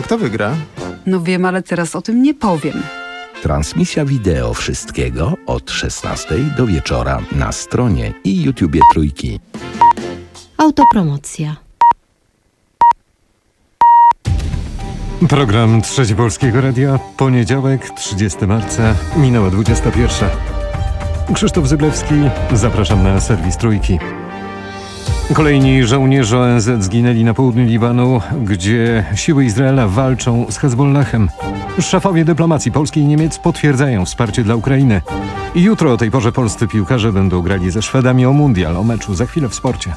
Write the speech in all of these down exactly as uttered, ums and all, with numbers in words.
kto wygra? No wiem, ale teraz o tym nie powiem. Transmisja wideo wszystkiego od szesnastej do wieczora na stronie i YouTubie Trójki. Autopromocja. Program Trzeci Polskiego Radia, poniedziałek, trzydziestego marca, minęła dwudziesta pierwsza. Krzysztof Zyblewski, zapraszam na serwis Trójki. Kolejni żołnierze O N Z zginęli na południu Libanu, gdzie siły Izraela walczą z Hezbollahem. Szefowie dyplomacji Polski i Niemiec potwierdzają wsparcie dla Ukrainy. I jutro o tej porze polscy piłkarze będą grali ze Szwedami o mundial, o meczu za chwilę w sporcie.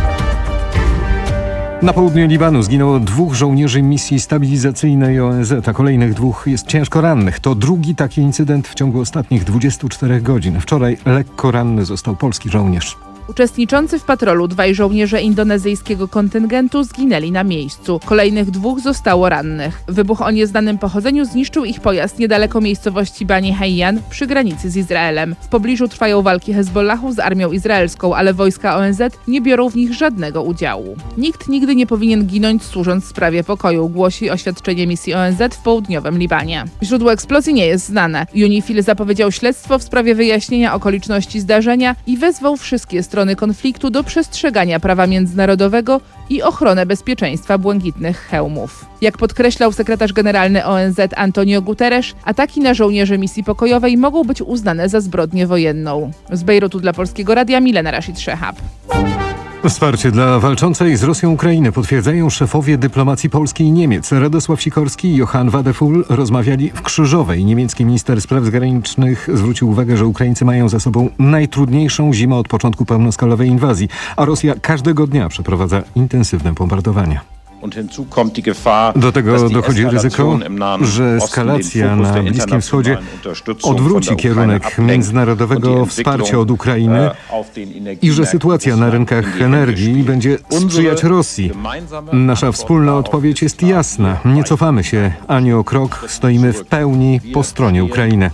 Na południu Libanu zginęło dwóch żołnierzy misji stabilizacyjnej O N Z, a kolejnych dwóch jest ciężko rannych. To drugi taki incydent w ciągu ostatnich dwudziestu czterech godzin. Wczoraj lekko ranny został polski żołnierz. Uczestniczący w patrolu dwaj żołnierze indonezyjskiego kontyngentu zginęli na miejscu. Kolejnych dwóch zostało rannych. Wybuch o nieznanym pochodzeniu zniszczył ich pojazd niedaleko miejscowości Bani Hayyan przy granicy z Izraelem. W pobliżu trwają walki Hezbollahu z armią izraelską, ale wojska O N Z nie biorą w nich żadnego udziału. Nikt nigdy nie powinien ginąć służąc sprawie pokoju, głosi oświadczenie misji O N Z w południowym Libanie. Źródło eksplozji nie jest znane. UNIFIL zapowiedział śledztwo w sprawie wyjaśnienia okoliczności zdarzenia i wezwał wszystkie strony konfliktu do przestrzegania prawa międzynarodowego i ochronę bezpieczeństwa błękitnych hełmów. Jak podkreślał sekretarz generalny O N Z Antonio Guterres, ataki na żołnierzy misji pokojowej mogą być uznane za zbrodnię wojenną. Z Bejrutu dla Polskiego Radia Milena Rashid Szehab. Wsparcie dla walczącej z Rosją Ukrainy potwierdzają szefowie dyplomacji Polski i Niemiec. Radosław Sikorski i Johann Wadefull rozmawiali w Krzyżowej. Niemiecki minister spraw zagranicznych zwrócił uwagę, że Ukraińcy mają za sobą najtrudniejszą zimę od początku pełnoskalowej inwazji, a Rosja każdego dnia przeprowadza intensywne bombardowania. Do tego dochodzi ryzyko, że eskalacja na Bliskim Wschodzie odwróci kierunek międzynarodowego wsparcia od Ukrainy i że sytuacja na rynkach energii będzie sprzyjać Rosji. Nasza wspólna odpowiedź jest jasna. Nie cofamy się ani o krok, stoimy w pełni po stronie Ukrainy.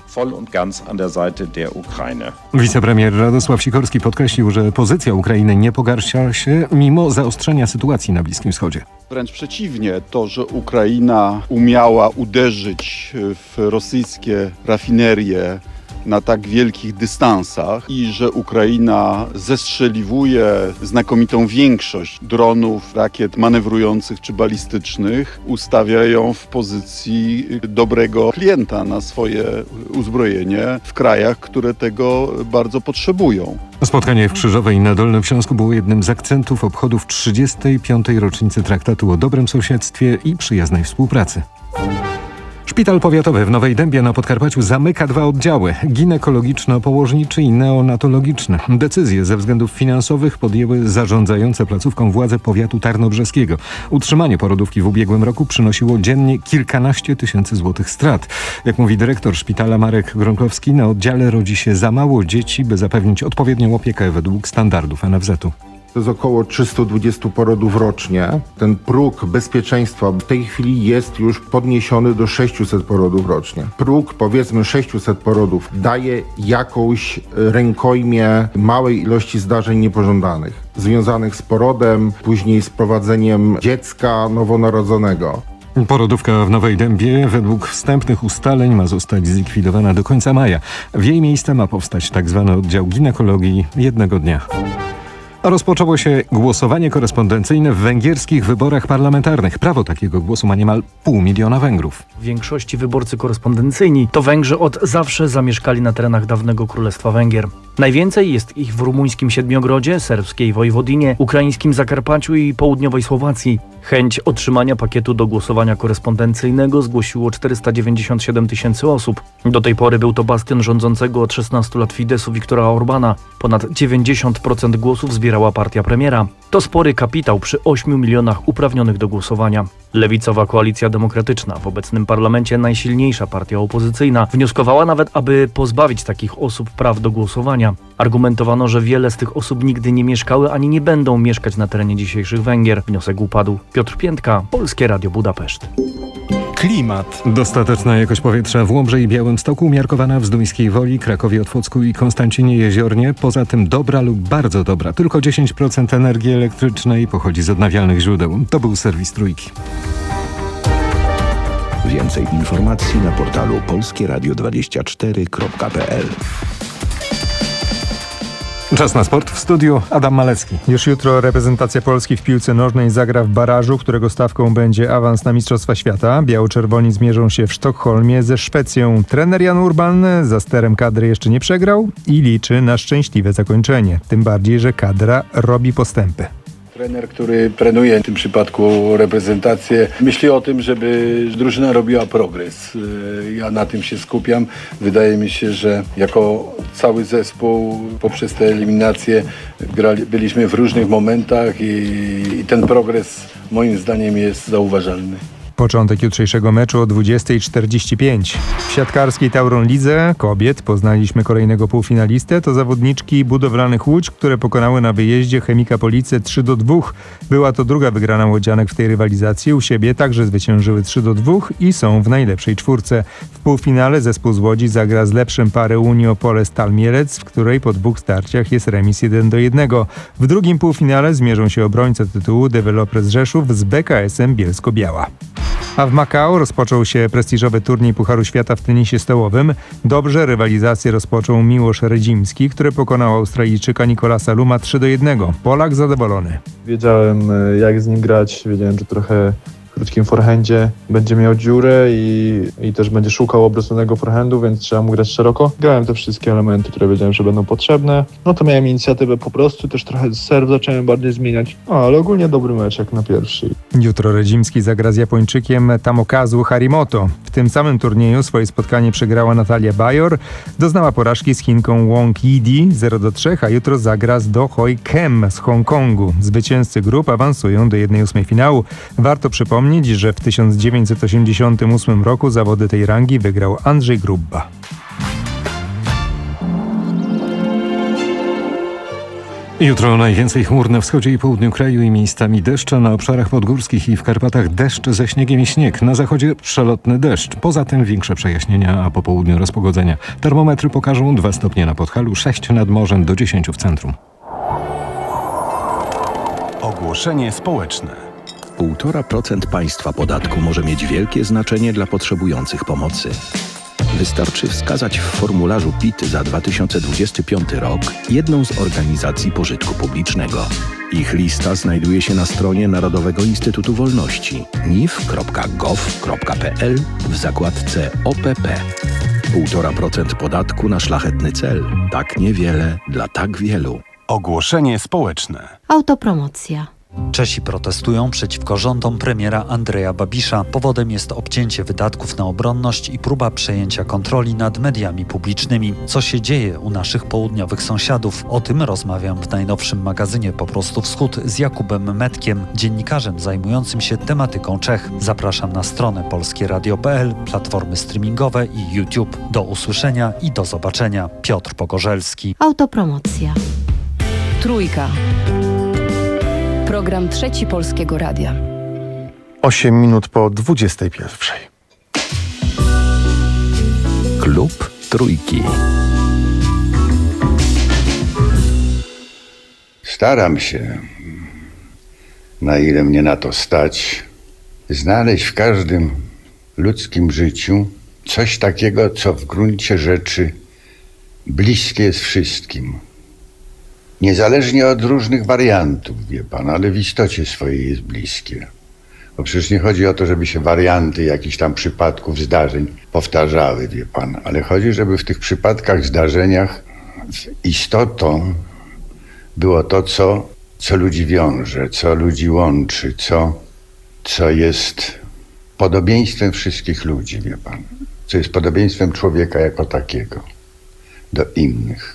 Wicepremier Radosław Sikorski podkreślił, że pozycja Ukrainy nie pogarsza się mimo zaostrzenia sytuacji na Bliskim Wschodzie. Wręcz przeciwnie, to, że Ukraina umiała uderzyć w rosyjskie rafinerie na tak wielkich dystansach i że Ukraina zestrzeliwuje znakomitą większość dronów, rakiet manewrujących czy balistycznych, ustawia ją w pozycji dobrego klienta na swoje uzbrojenie w krajach, które tego bardzo potrzebują. Spotkanie w Krzyżowej na Dolnym Śląsku było jednym z akcentów obchodów trzydziestej piątej rocznicy Traktatu o dobrym sąsiedztwie i przyjaznej współpracy. Szpital powiatowy w Nowej Dębie na Podkarpaciu zamyka dwa oddziały: ginekologiczno-położniczy i neonatologiczny. Decyzje ze względów finansowych podjęły zarządzające placówką władze powiatu tarnobrzeskiego. Utrzymanie porodówki w ubiegłym roku przynosiło dziennie kilkanaście tysięcy złotych strat. Jak mówi dyrektor szpitala Marek Gronkowski, na oddziale rodzi się za mało dzieci, by zapewnić odpowiednią opiekę według standardów N F Z-u. To jest około trzysta dwadzieścia porodów rocznie. Ten próg bezpieczeństwa w tej chwili jest już podniesiony do sześciuset porodów rocznie. Próg, powiedzmy sześciuset porodów, daje jakąś rękojmię małej ilości zdarzeń niepożądanych, związanych z porodem, później z prowadzeniem dziecka nowonarodzonego. Porodówka w Nowej Dębie według wstępnych ustaleń ma zostać zlikwidowana do końca maja. W jej miejsce ma powstać tzw. oddział ginekologii jednego dnia. Rozpoczęło się głosowanie korespondencyjne w węgierskich wyborach parlamentarnych. Prawo takiego głosu ma niemal pół miliona Węgrów. W większości wyborcy korespondencyjni to Węgrzy od zawsze zamieszkali na terenach dawnego Królestwa Węgier. Najwięcej jest ich w rumuńskim Siedmiogrodzie, serbskiej Wojwodinie, ukraińskim Zakarpaciu i południowej Słowacji. Chęć otrzymania pakietu do głosowania korespondencyjnego zgłosiło czterysta dziewięćdziesiąt siedem tysięcy osób. Do tej pory był to bastion rządzącego od szesnastu lat Fidesu Viktora Orbana. Ponad dziewięćdziesiąt procent głosów zbierała partia premiera. To spory kapitał przy ośmiu milionach uprawnionych do głosowania. Lewicowa Koalicja Demokratyczna, w obecnym parlamencie najsilniejsza partia opozycyjna, wnioskowała nawet, aby pozbawić takich osób praw do głosowania. Argumentowano, że wiele z tych osób nigdy nie mieszkały ani nie będą mieszkać na terenie dzisiejszych Węgier. Wniosek upadł. Piotr Piętka, Polskie Radio Budapeszt. Klimat. Dostateczna jakość powietrza w Łobrze i Białymstoku, umiarkowana w Zduńskiej Woli, Krakowie Otwocku i Konstancinie Jeziornie. Poza tym dobra lub bardzo dobra. Tylko dziesięć procent energii elektrycznej pochodzi z odnawialnych źródeł. To był serwis Trójki. Więcej informacji na portalu polskie radio dwadzieścia cztery kropka p l. Czas na sport. W studiu Adam Malecki. Już jutro reprezentacja Polski w piłce nożnej zagra w barażu, którego stawką będzie awans na Mistrzostwa Świata. Biało-czerwoni zmierzą się w Sztokholmie ze Szwecją. Trener Jan Urban za sterem kadry jeszcze nie przegrał i liczy na szczęśliwe zakończenie. Tym bardziej, że kadra robi postępy. Trener, który trenuje w tym przypadku reprezentację, myśli o tym, żeby drużyna robiła progres. Ja na tym się skupiam. Wydaje mi się, że jako cały zespół poprzez te eliminacje grali, byliśmy w różnych momentach i, i ten progres moim zdaniem jest zauważalny. Początek jutrzejszego meczu o dwudziestej czterdzieści pięć. W siatkarskiej Tauron Lidze kobiet poznaliśmy kolejnego półfinalistę. To zawodniczki budowlanych Łódź, które pokonały na wyjeździe Chemika Police trzy do dwóch. Była to druga wygrana łodzianek w tej rywalizacji. U siebie także zwyciężyły trzy do dwóch i są w najlepszej czwórce. W półfinale zespół z Łodzi zagra z lepszym pary Unii Opole Stal Mielec, w której po dwóch starciach jest remis jeden do jednego. W drugim półfinale zmierzą się obrońcy tytułu Developers Rzeszów z B K S-em Bielsko-Biała. A w Makao rozpoczął się prestiżowy turniej Pucharu Świata w tenisie stołowym. Dobrze rywalizację rozpoczął Miłosz Redzimski, który pokonał Australijczyka Nicolasa Luma trzy do jednego. Polak zadowolony. Wiedziałem, jak z nim grać, wiedziałem, że trochę w krótkim forehandzie będzie miał dziurę i, i też będzie szukał obróconego forehandu, więc trzeba mu grać szeroko. Grałem te wszystkie elementy, które wiedziałem, że będą potrzebne. No to miałem inicjatywę po prostu, też trochę serw zacząłem bardziej zmieniać. No, ale ogólnie dobry mecz jak na pierwszy. Jutro Redzimski zagra z Japończykiem Tamokazu Harimoto. W tym samym turnieju swoje spotkanie przegrała Natalia Bajor. Doznała porażki z Chinką Wong Yidi zero do trzech, a jutro zagra z Do Hoi Kem z Hongkongu. Zwycięzcy grup awansują do jednej ósmej finału. Warto przypomnieć, że w tysiąc dziewięćset osiemdziesiątym ósmym roku zawody tej rangi wygrał Andrzej Grubba. Jutro najwięcej chmur na wschodzie i południu kraju i miejscami deszcze, na obszarach podgórskich i w Karpatach deszcz ze śniegiem i śnieg. Na zachodzie przelotny deszcz. Poza tym większe przejaśnienia, a po południu rozpogodzenia. Termometry pokażą dwa stopnie na Podhalu, sześć nad morzem do dziesięciu w centrum. Ogłoszenie społeczne. Półtora procent państwa podatku może mieć wielkie znaczenie dla potrzebujących pomocy. Wystarczy wskazać w formularzu P I T za dwa tysiące dwudziesty piąty rok jedną z organizacji pożytku publicznego. Ich lista znajduje się na stronie Narodowego Instytutu Wolności n i f kropka gov kropka p l w zakładce O P P. Półtora procent podatku na szlachetny cel. Tak niewiele dla tak wielu. Ogłoszenie społeczne. Autopromocja. Czesi protestują przeciwko rządom premiera Andreja Babisza. Powodem jest obcięcie wydatków na obronność i próba przejęcia kontroli nad mediami publicznymi. Co się dzieje u naszych południowych sąsiadów? O tym rozmawiam w najnowszym magazynie Po prostu Wschód z Jakubem Metkiem, dziennikarzem zajmującym się tematyką Czech. Zapraszam na stronę polskie radio kropka p l, platformy streamingowe i YouTube. Do usłyszenia i do zobaczenia. Piotr Pogorzelski. Autopromocja. Trójka. Program Trzeci Polskiego Radia. Osiem minut po dwudziestej pierwszej. Klub Trójki. Staram się, na ile mnie na to stać, znaleźć w każdym ludzkim życiu coś takiego, co w gruncie rzeczy bliskie jest wszystkim. Niezależnie od różnych wariantów, wie pan, ale w istocie swojej jest bliskie. Bo przecież nie chodzi o to, żeby się warianty jakichś tam przypadków, zdarzeń powtarzały, wie pan, ale chodzi, żeby w tych przypadkach, zdarzeniach istotą było to, co, co ludzi wiąże, co ludzi łączy, co, co jest podobieństwem wszystkich ludzi, wie pan, co jest podobieństwem człowieka jako takiego do innych.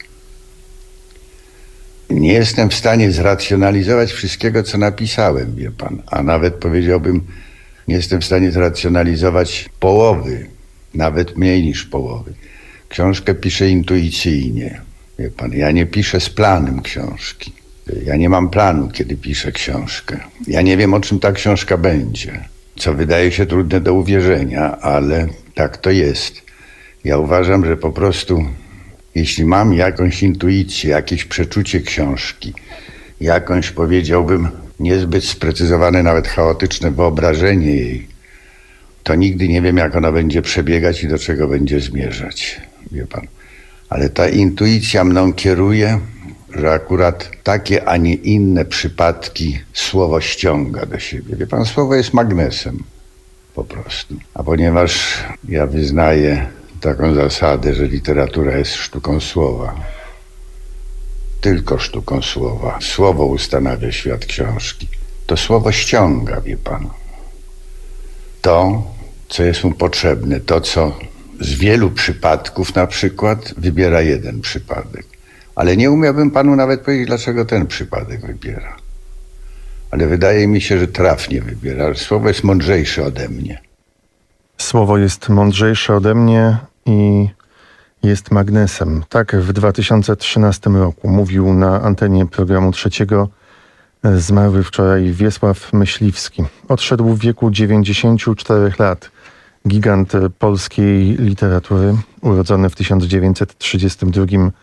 Nie jestem w stanie zracjonalizować wszystkiego, co napisałem, wie pan, a nawet powiedziałbym, nie jestem w stanie zracjonalizować połowy, nawet mniej niż połowy. Książkę piszę intuicyjnie, wie pan, ja nie piszę z planem książki. Ja nie mam planu, kiedy piszę książkę. Ja nie wiem, o czym ta książka będzie, co wydaje się trudne do uwierzenia, ale tak to jest. Ja uważam, że po prostu jeśli mam jakąś intuicję, jakieś przeczucie książki, jakąś, powiedziałbym, niezbyt sprecyzowane, nawet chaotyczne wyobrażenie jej, to nigdy nie wiem, jak ona będzie przebiegać i do czego będzie zmierzać, wie pan. Ale ta intuicja mną kieruje, że akurat takie, a nie inne przypadki słowo ściąga do siebie. Wie pan, słowo jest magnesem po prostu. A ponieważ ja wyznaję taką zasadę, że literatura jest sztuką słowa, tylko sztuką słowa, słowo ustanawia świat książki, to słowo ściąga, wie pan. To, co jest mu potrzebne, to, co z wielu przypadków na przykład wybiera jeden przypadek. Ale nie umiałbym panu nawet powiedzieć, dlaczego ten przypadek wybiera. Ale wydaje mi się, że trafnie wybiera. Słowo jest mądrzejsze ode mnie. Słowo jest mądrzejsze ode mnie i jest magnesem. Tak w dwa tysiące trzynastym roku mówił na antenie programu Trzeciego zmarły wczoraj Wiesław Myśliwski. Odszedł w wieku dziewięćdziesięciu czterech lat. Gigant polskiej literatury, urodzony w tysiąc dziewięćset trzydziestym drugim.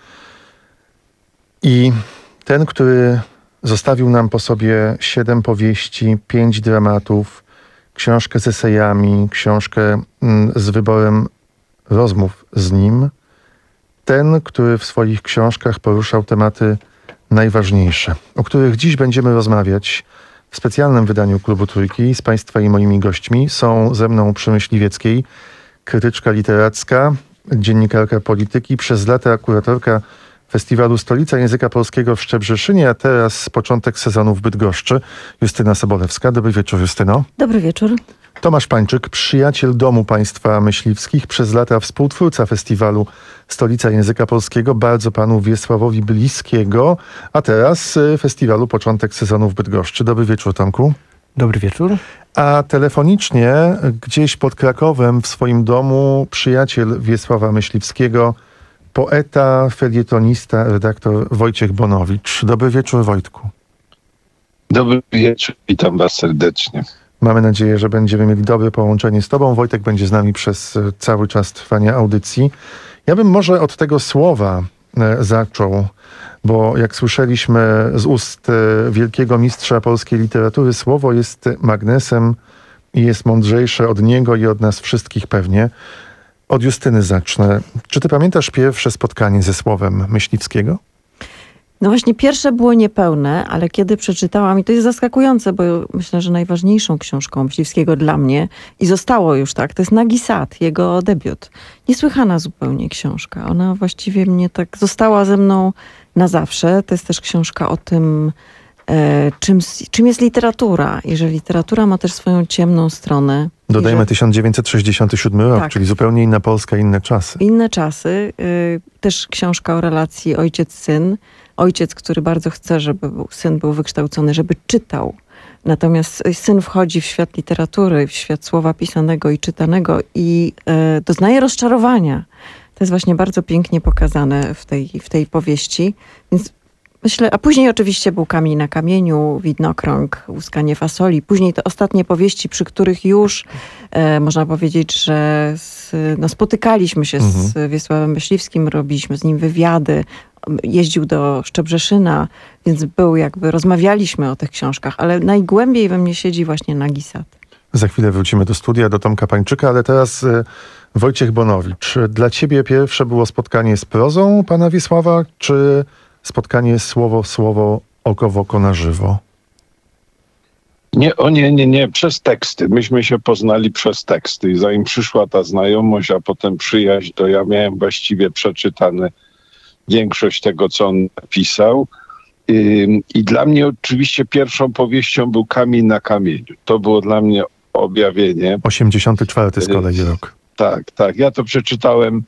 I ten, który zostawił nam po sobie siedem powieści, pięć dramatów, książkę z esejami, książkę z wyborem rozmów z nim. Ten, który w swoich książkach poruszał tematy najważniejsze, o których dziś będziemy rozmawiać w specjalnym wydaniu Klubu Trójki. Z Państwa i moimi gośćmi są ze mną przy Myśliwieckiej krytyczka literacka, dziennikarka polityki, przez lata kuratorka Festiwalu Stolica Języka Polskiego w Szczebrzeszynie, a teraz początek sezonu w Bydgoszczy. Justyna Sobolewska. Dobry wieczór, Justyno. Dobry wieczór. Tomasz Pańczyk, przyjaciel domu państwa myśliwskich, przez lata współtwórca Festiwalu Stolica Języka Polskiego, bardzo panu Wiesławowi bliskiego, a teraz Festiwalu Początek Sezonu w Bydgoszczy. Dobry wieczór, Tomku. Dobry wieczór. A telefonicznie gdzieś pod Krakowem w swoim domu przyjaciel Wiesława Myśliwskiego, poeta, felietonista, redaktor Wojciech Bonowicz. Dobry wieczór, Wojtku. Dobry wieczór, witam was serdecznie. Mamy nadzieję, że będziemy mieli dobre połączenie z tobą. Wojtek będzie z nami przez cały czas trwania audycji. Ja bym może od tego słowa zaczął, bo jak słyszeliśmy z ust wielkiego mistrza polskiej literatury, słowo jest magnesem i jest mądrzejsze od niego i od nas wszystkich pewnie. Od Justyny zacznę. Czy ty pamiętasz pierwsze spotkanie ze słowem Myśliwskiego? No właśnie, pierwsze było niepełne, ale kiedy przeczytałam, i to jest zaskakujące, bo myślę, że najważniejszą książką Myśliwskiego dla mnie, i zostało już tak, to jest Nagi Sad, jego debiut. Niesłychana zupełnie książka. Ona właściwie mnie tak została ze mną na zawsze. To jest też książka o tym, e, czym, czym jest literatura i że literatura ma też swoją ciemną stronę. Dodajmy że... tysiąc dziewięćset sześćdziesiąty siódmy rok, tak. Czyli zupełnie inna Polska, inne czasy. Inne czasy. Y, też książka o relacji ojciec-syn. Ojciec, który bardzo chce, żeby był, syn był wykształcony, żeby czytał. Natomiast syn wchodzi w świat literatury, w świat słowa pisanego i czytanego i y, doznaje rozczarowania. To jest właśnie bardzo pięknie pokazane w tej, w tej powieści. Więc myślę, a później oczywiście był Kamień na kamieniu, Widnokrąg, Łuskanie fasoli. Później te ostatnie powieści, przy których już e, można powiedzieć, że z, no, spotykaliśmy się mhm. z Wiesławem Myśliwskim, robiliśmy z nim wywiady, jeździł do Szczebrzeszyna, więc był jakby, rozmawialiśmy o tych książkach, ale najgłębiej we mnie siedzi właśnie Nagi Sad. Za chwilę wrócimy do studia, do Tomka Pańczyka, ale teraz e, Wojciech Bonowicz. Dla ciebie pierwsze było spotkanie z prozą pana Wiesława, czy spotkanie słowo w słowo, oko w oko na żywo? Nie, o nie, nie, nie, przez teksty. Myśmy się poznali przez teksty i zanim przyszła ta znajomość, a potem przyjaźń, to ja miałem właściwie przeczytane większość tego, co on napisał. I, i dla mnie oczywiście pierwszą powieścią był Kamień na kamieniu. To było dla mnie objawienie. osiemdziesiąty czwarty z kolei rok. Tak, tak. Ja to przeczytałem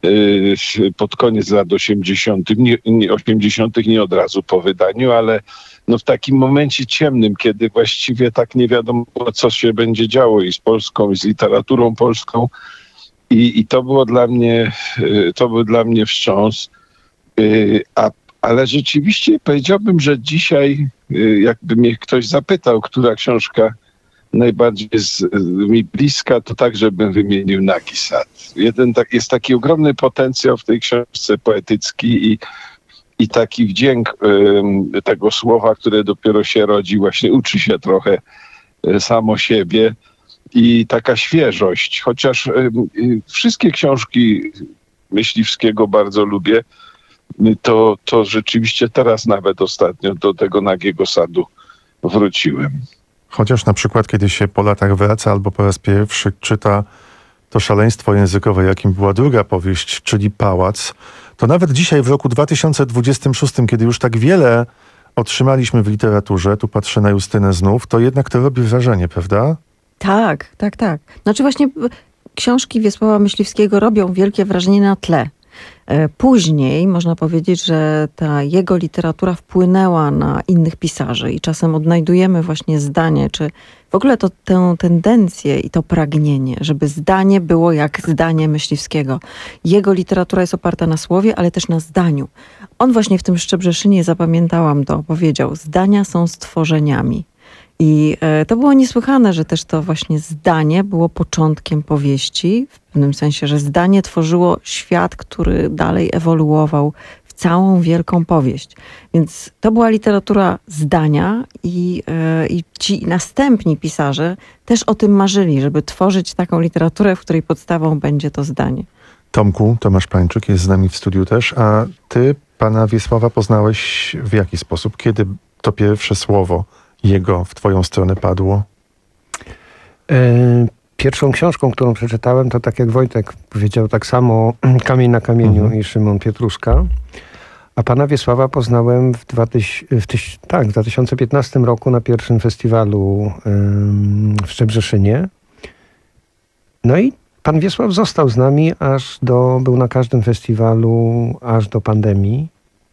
pod koniec lat osiemdziesiątych, nie, nie, osiemdziesiątych nie od razu po wydaniu, ale no w takim momencie ciemnym, kiedy właściwie tak nie wiadomo, co się będzie działo i z Polską, i z literaturą polską. I, i to było dla mnie, to był dla mnie wstrząs. A, ale rzeczywiście powiedziałbym, że dzisiaj, jakby mnie ktoś zapytał, która książka najbardziej jest mi bliska, to także bym wymienił Nagi Sad. Jeden tak, jest taki ogromny potencjał w tej książce poetycki i, i taki wdzięk y, tego słowa, które dopiero się rodzi, właśnie uczy się trochę y, samo siebie. i taka świeżość. Chociaż y, y, wszystkie książki Myśliwskiego bardzo lubię, to, to rzeczywiście teraz nawet ostatnio do tego Nagiego Sadu wróciłem. Chociaż na przykład, kiedy się po latach wraca albo po raz pierwszy czyta to szaleństwo językowe, jakim była druga powieść, czyli Pałac, to nawet dzisiaj w roku dwa tysiące dwudziestym szóstym, kiedy już tak wiele otrzymaliśmy w literaturze, tu patrzę na Justynę znów, to jednak to robi wrażenie, prawda? Tak, tak, tak. Znaczy właśnie książki Wiesława Myśliwskiego robią wielkie wrażenie na tle. Później można powiedzieć, że ta jego literatura wpłynęła na innych pisarzy i czasem odnajdujemy właśnie zdanie, czy w ogóle to tę tendencję i to pragnienie, żeby zdanie było jak zdanie Myśliwskiego. Jego literatura jest oparta na słowie, ale też na zdaniu. On właśnie w tym Szczebrzeszynie, zapamiętałam to, powiedział: zdania są stworzeniami. I to było niesłychane, że też to właśnie zdanie było początkiem powieści, w pewnym sensie, że zdanie tworzyło świat, który dalej ewoluował w całą wielką powieść. Więc to była literatura zdania i, i ci następni pisarze też o tym marzyli, żeby tworzyć taką literaturę, w której podstawą będzie to zdanie. Tomku, Tomasz Pańczyk jest z nami w studiu też, a ty pana Wiesława poznałeś w jaki sposób? Kiedy to pierwsze słowo jego w twoją stronę padło? Pierwszą książką, którą przeczytałem, to tak jak Wojtek powiedział, tak samo Kamień na kamieniu mhm. i Szymon Pietruszka. A pana Wiesława poznałem w, dwutyś, w, tyś, tak, w dwa tysiące piętnastym roku na pierwszym festiwalu ym, w Szczebrzeszynie. No i pan Wiesław został z nami aż do, był na każdym festiwalu aż do pandemii.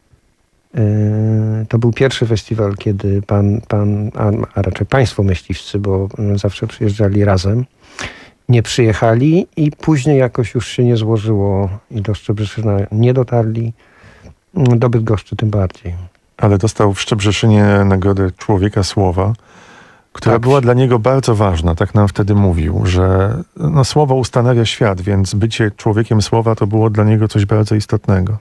To był pierwszy festiwal, kiedy pan, pan a, a raczej państwo myśliwscy, bo zawsze przyjeżdżali razem, nie przyjechali i później jakoś już się nie złożyło i do Szczebrzeszyna nie dotarli, do Bydgoszczy tym bardziej. Ale dostał w Szczebrzeszynie nagrodę Człowieka Słowa, która tak. była dla niego bardzo ważna. Tak nam wtedy mówił, że no, słowo ustanawia świat, więc bycie człowiekiem słowa to było dla niego coś bardzo istotnego.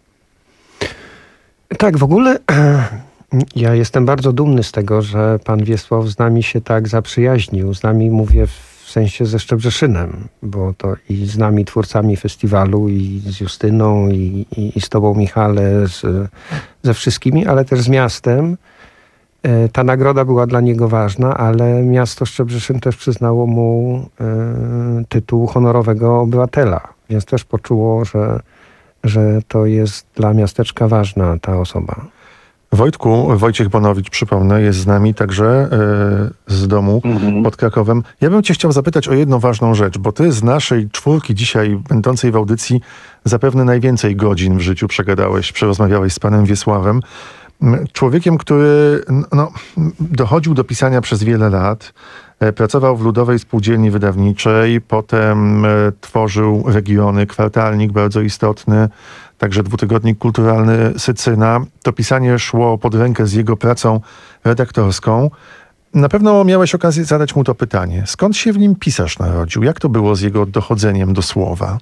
Tak, w ogóle ja jestem bardzo dumny z tego, że pan Wiesław z nami się tak zaprzyjaźnił. Z nami mówię w sensie ze Szczebrzeszynem, bo to i z nami twórcami festiwalu, i z Justyną, i, i, i z tobą, Michale, z, ze wszystkimi, ale też z miastem. Ta nagroda była dla niego ważna, ale miasto Szczebrzeszyn też przyznało mu y, tytuł honorowego obywatela, więc też poczuło, że że to jest dla miasteczka ważna ta osoba. Wojtku, Wojciech Bonowicz, przypomnę, jest z nami także yy, z domu mhm. pod Krakowem. Ja bym cię chciał zapytać o jedną ważną rzecz, bo ty z naszej czwórki dzisiaj będącej w audycji zapewne najwięcej godzin w życiu przegadałeś, przerozmawiałeś z panem Wiesławem. Człowiekiem, który no, dochodził do pisania przez wiele lat, pracował w Ludowej Spółdzielni Wydawniczej, potem tworzył Regiony, kwartalnik bardzo istotny, także dwutygodnik kulturalny Sycyna. To pisanie szło pod rękę z jego pracą redaktorską. Na pewno miałeś okazję zadać mu to pytanie. Skąd się w nim pisarz narodził? Jak to było z jego dochodzeniem do słowa?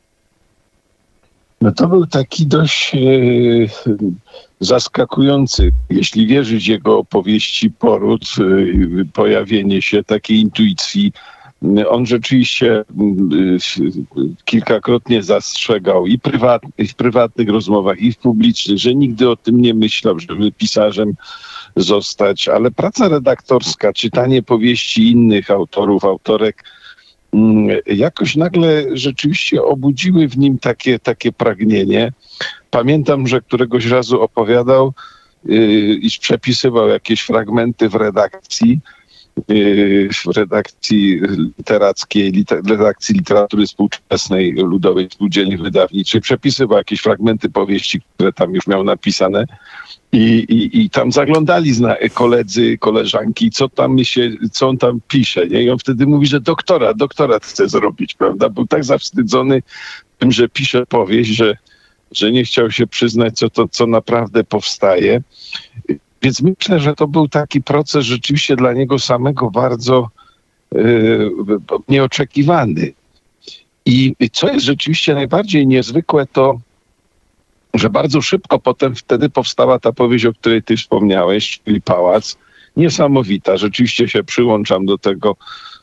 No to był taki dość e, zaskakujący, jeśli wierzyć jego opowieści, poród, e, pojawienie się takiej intuicji. On rzeczywiście e, kilkakrotnie zastrzegał i, prywat, i w prywatnych rozmowach, i w publicznych, że nigdy o tym nie myślał, żeby pisarzem zostać, ale praca redaktorska, czytanie powieści innych autorów, autorek, jakoś nagle rzeczywiście obudziły w nim takie, takie pragnienie. Pamiętam, że któregoś razu opowiadał, yy, iż przepisywał jakieś fragmenty w redakcji, yy, w redakcji literackiej, liter, redakcji literatury współczesnej Ludowej Spółdzielni Wydawniczej. Przepisywał jakieś fragmenty powieści, które tam już miał napisane. I, i, I tam zaglądali zna, koledzy, koleżanki, co tam się, co on tam pisze, nie? I on wtedy mówi, że doktora, doktorat chce zrobić, prawda? Był tak zawstydzony tym, że pisze powieść, że, że nie chciał się przyznać, co to, co naprawdę powstaje. Więc myślę, że to był taki proces rzeczywiście dla niego samego bardzo yy, nieoczekiwany. I co jest rzeczywiście najbardziej niezwykłe, to że bardzo szybko potem wtedy powstała ta powieść, o której ty wspomniałeś, czyli Pałac. Niesamowita. Rzeczywiście się przyłączam do tego,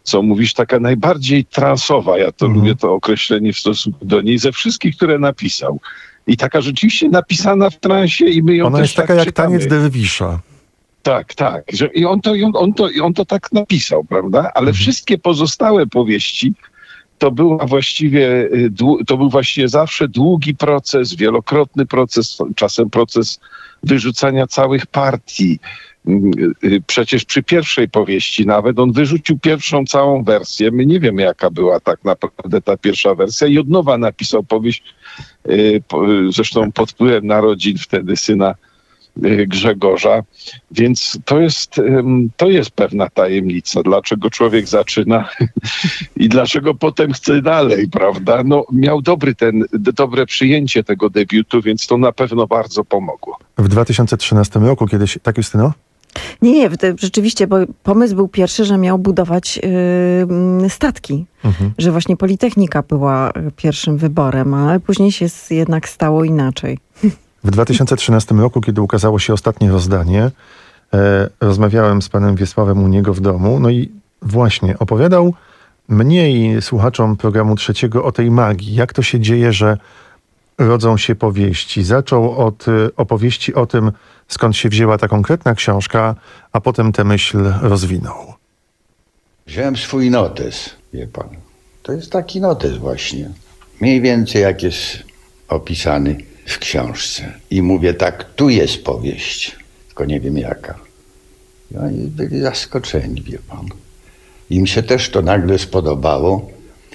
co mówisz, taka najbardziej transowa, ja to Mhm. lubię to określenie w stosunku do niej, ze wszystkich, które napisał. I taka rzeczywiście napisana w transie i my ją Ona też jest taka tak jak czytamy. taniec Derwisza. Tak, tak. Że, I on to, i on, on, to, i on to tak napisał, prawda? Ale wszystkie pozostałe powieści to była właściwie, y, dłu- to był właściwie zawsze długi proces, wielokrotny proces, czasem proces wyrzucania całych partii. Mm, y, Przecież przy pierwszej powieści nawet on wyrzucił pierwszą całą wersję. My nie wiemy, jaka była tak naprawdę ta pierwsza wersja i od nowa napisał powieść, y, po- y, zresztą pod wpływem narodzin wtedy syna y, Grzegorza. Więc to jest, ym, to jest pewna tajemnica, dlaczego człowiek zaczyna i dlaczego potem chce dalej, prawda? No, miał dobry ten, d- dobre przyjęcie tego debiutu, więc to na pewno bardzo pomogło. W dwa tysiące trzynastym roku kiedyś, tak Justyno? Nie, nie, to rzeczywiście, bo pomysł był pierwszy, że miał budować yy, statki. Mhm. Że właśnie Politechnika była y, pierwszym wyborem, ale później się s- jednak stało inaczej. W dwa tysiące trzynastym roku, kiedy ukazało się ostatnie rozdanie, e, rozmawiałem z panem Wiesławem u niego w domu, no i właśnie opowiadał mnie i słuchaczom programu Trzeciego o tej magii. Jak to się dzieje, że rodzą się powieści. Zaczął od y, opowieści o tym, skąd się wzięła ta konkretna książka, a potem tę myśl rozwinął. Wziąłem swój notes, wie pan. To jest taki notes właśnie. Mniej więcej jak jest opisany w książce. I mówię tak, tu jest powieść, tylko nie wiem jaka. I oni byli zaskoczeni, wie pan. Im się też to nagle spodobało,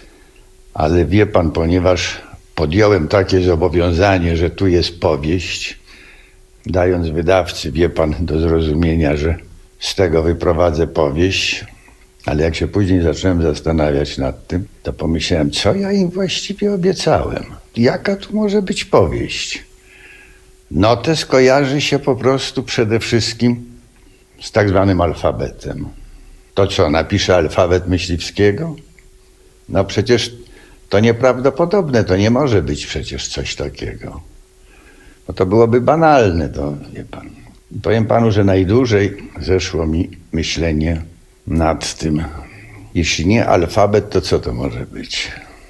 ale wie pan, ponieważ podjąłem takie zobowiązanie, że tu jest powieść, dając wydawcy, wie pan, do zrozumienia, że z tego wyprowadzę powieść, ale jak się później zacząłem zastanawiać nad tym, to pomyślałem, co ja im właściwie obiecałem? Jaka tu może być powieść? Notes kojarzy się po prostu przede wszystkim z tak zwanym alfabetem. To co, napiszę alfabet Myśliwskiego? No przecież to nieprawdopodobne, to nie może być przecież coś takiego. Bo to byłoby banalne, to wie pan. Powiem panu, że najdłużej zeszło mi myślenie nad tym. Jeśli nie alfabet, to co to może być?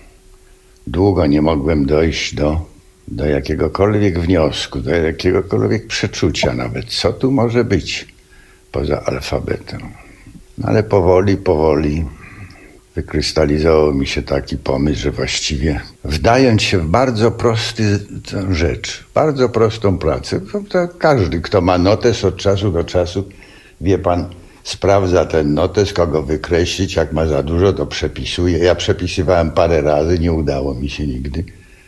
Długo nie mogłem dojść do, do jakiegokolwiek wniosku, do jakiegokolwiek przeczucia nawet. Co tu może być poza alfabetem? No ale powoli, powoli wykrystalizował mi się taki pomysł, że właściwie wdając się w bardzo prosty tę rzecz, bardzo prostą pracę, to każdy, kto ma notes od czasu do czasu, wie pan, sprawdza ten notes, kogo wykreślić, jak ma za dużo, to przepisuje. Ja przepisywałem parę razy, nie udało mi się nigdy.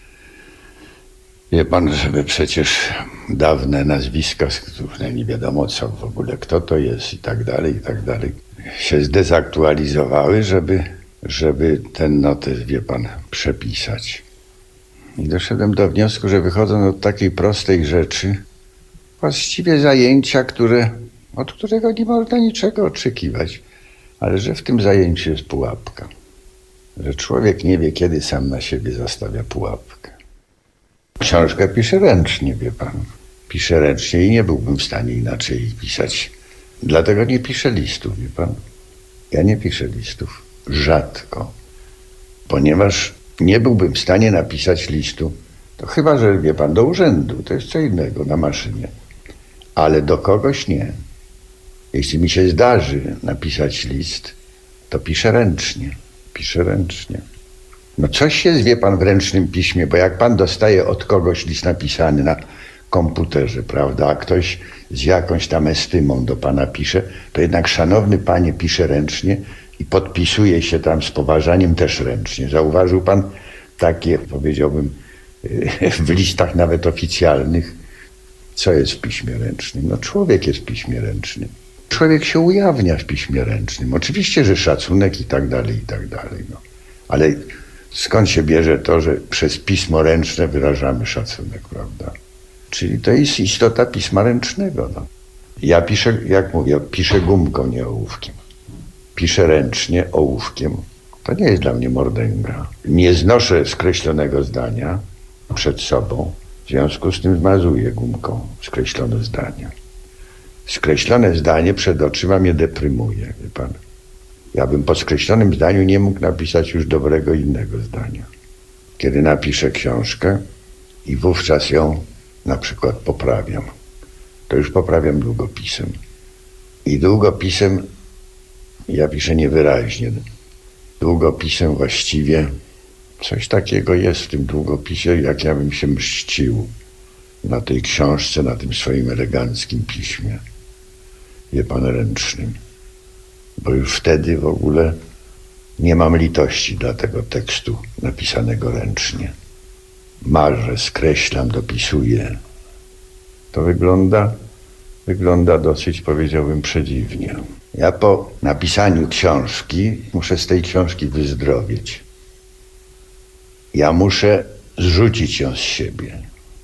Wie pan, żeby przecież dawne nazwiska, z których nie wiadomo co w ogóle, kto to jest i tak dalej, i tak dalej, się zdezaktualizowały, żeby, żeby ten notes, wie pan, przepisać. I doszedłem do wniosku, że wychodząc od takiej prostej rzeczy, właściwie zajęcia, które, od którego nie można niczego oczekiwać, ale że w tym zajęciu jest pułapka. Że człowiek nie wie, kiedy sam na siebie zastawia pułapkę. Książkę piszę ręcznie, wie pan. Piszę ręcznie i nie byłbym w stanie inaczej pisać. Dlatego nie piszę listów, wie pan. Ja nie piszę listów. Rzadko. Ponieważ nie byłbym w stanie napisać listu, to chyba, że wie pan, do urzędu, to jest co innego, na maszynie. Ale do kogoś nie. Jeśli mi się zdarzy napisać list, to piszę ręcznie. Piszę ręcznie. No coś jest, wie pan, w ręcznym piśmie, bo jak pan dostaje od kogoś list napisany na komputerze, prawda, a ktoś z jakąś tam estymą do pana pisze, to jednak szanowny panie pisze ręcznie i podpisuje się tam z poważaniem też ręcznie. Zauważył pan takie, powiedziałbym, w listach nawet oficjalnych, co jest w piśmie ręcznym? No człowiek jest w piśmie ręcznym. Człowiek się ujawnia w piśmie ręcznym. Oczywiście, że szacunek i tak dalej, i tak dalej. No. Ale skąd się bierze to, że przez pismo ręczne wyrażamy szacunek, prawda? Czyli to jest istota pisma ręcznego. No. Ja piszę, jak mówię, piszę gumką, nie ołówkiem. Piszę ręcznie, ołówkiem. To nie jest dla mnie mordęga. Nie znoszę skreślonego zdania przed sobą. W związku z tym zmazuję gumką skreślone zdanie. Skreślone zdanie przed oczyma mnie deprymuje, wie pan. Ja bym po skreślonym zdaniu nie mógł napisać już dobrego innego zdania. Kiedy napiszę książkę i wówczas ją na przykład poprawiam, to już poprawiam długopisem. I długopisem ja piszę niewyraźnie. Długopisem właściwie coś takiego jest w tym długopisie, jak ja bym się mścił na tej książce, na tym swoim eleganckim piśmie. Wie pan, ręcznym. Bo już wtedy w ogóle nie mam litości dla tego tekstu napisanego ręcznie. Marzę, skreślam, dopisuję. To wygląda, wygląda dosyć, powiedziałbym, przedziwnie. Ja po napisaniu książki muszę z tej książki wyzdrowieć. Ja muszę zrzucić ją z siebie.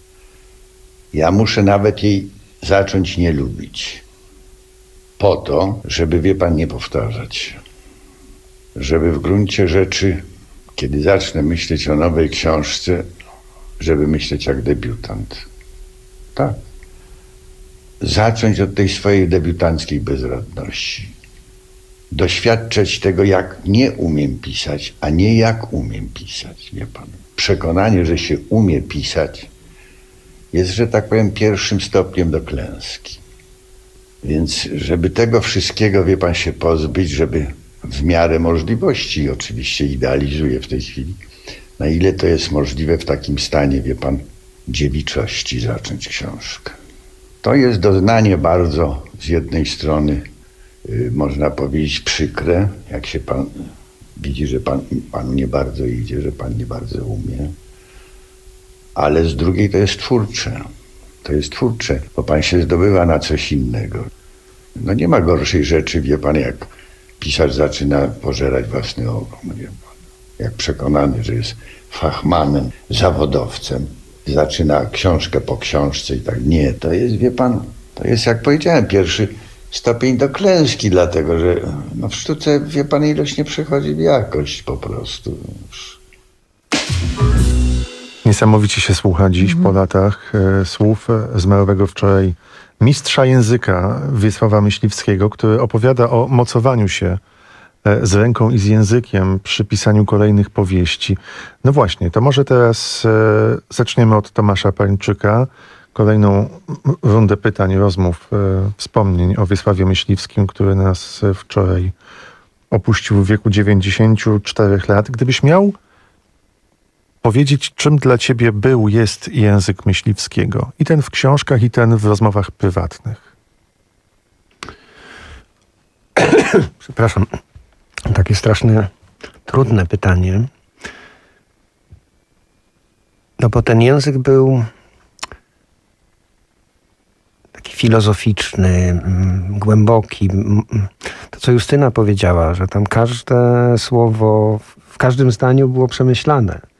Ja muszę nawet jej zacząć nie lubić. Po to, żeby, wie pan, nie powtarzać. Żeby w gruncie rzeczy, kiedy zacznę myśleć o nowej książce, żeby myśleć jak debiutant. Tak. Zacząć od tej swojej debiutanckiej bezradności. Doświadczać tego, jak nie umiem pisać, a nie jak umiem pisać, wie pan. Przekonanie, że się umie pisać, jest, że tak powiem, pierwszym stopniem do klęski. Więc żeby tego wszystkiego, wie pan, się pozbyć, żeby w miarę możliwości, oczywiście idealizuję w tej chwili, na ile to jest możliwe w takim stanie, wie pan, dziewiczości zacząć książkę. To jest doznanie bardzo z jednej strony, yy, można powiedzieć, przykre, jak się pan widzi, że pan, panu nie bardzo idzie, że pan nie bardzo umie, ale z drugiej to jest twórcze. To jest twórcze, bo pan się zdobywa na coś innego. No nie ma gorszej rzeczy, wie pan, jak pisarz zaczyna pożerać własny ogon, wie pan. Jak przekonany, że jest fachmanem, zawodowcem, zaczyna książkę po książce i tak. Nie, to jest, wie pan, to jest, jak powiedziałem, pierwszy stopień do klęski, dlatego że no w sztuce, wie pan, ilość nie przechodzi w jakość po prostu. Niesamowicie się słucha dziś po latach e, słów zmarłego wczoraj mistrza języka Wiesława Myśliwskiego, który opowiada o mocowaniu się e, z ręką i z językiem przy pisaniu kolejnych powieści. No właśnie, to może teraz e, zaczniemy od Tomasza Pańczyka. Kolejną rundę pytań, rozmów, e, wspomnień o Wiesławie Myśliwskim, który nas wczoraj opuścił w wieku dziewięćdziesięciu czterech lat. Gdybyś miał powiedzieć, czym dla ciebie był, jest język Myśliwskiego. I ten w książkach, i ten w rozmowach prywatnych. Przepraszam. Takie straszne, trudne pytanie. No bo ten język był taki filozoficzny, głęboki. To, co Justyna powiedziała, że tam każde słowo w każdym zdaniu było przemyślane.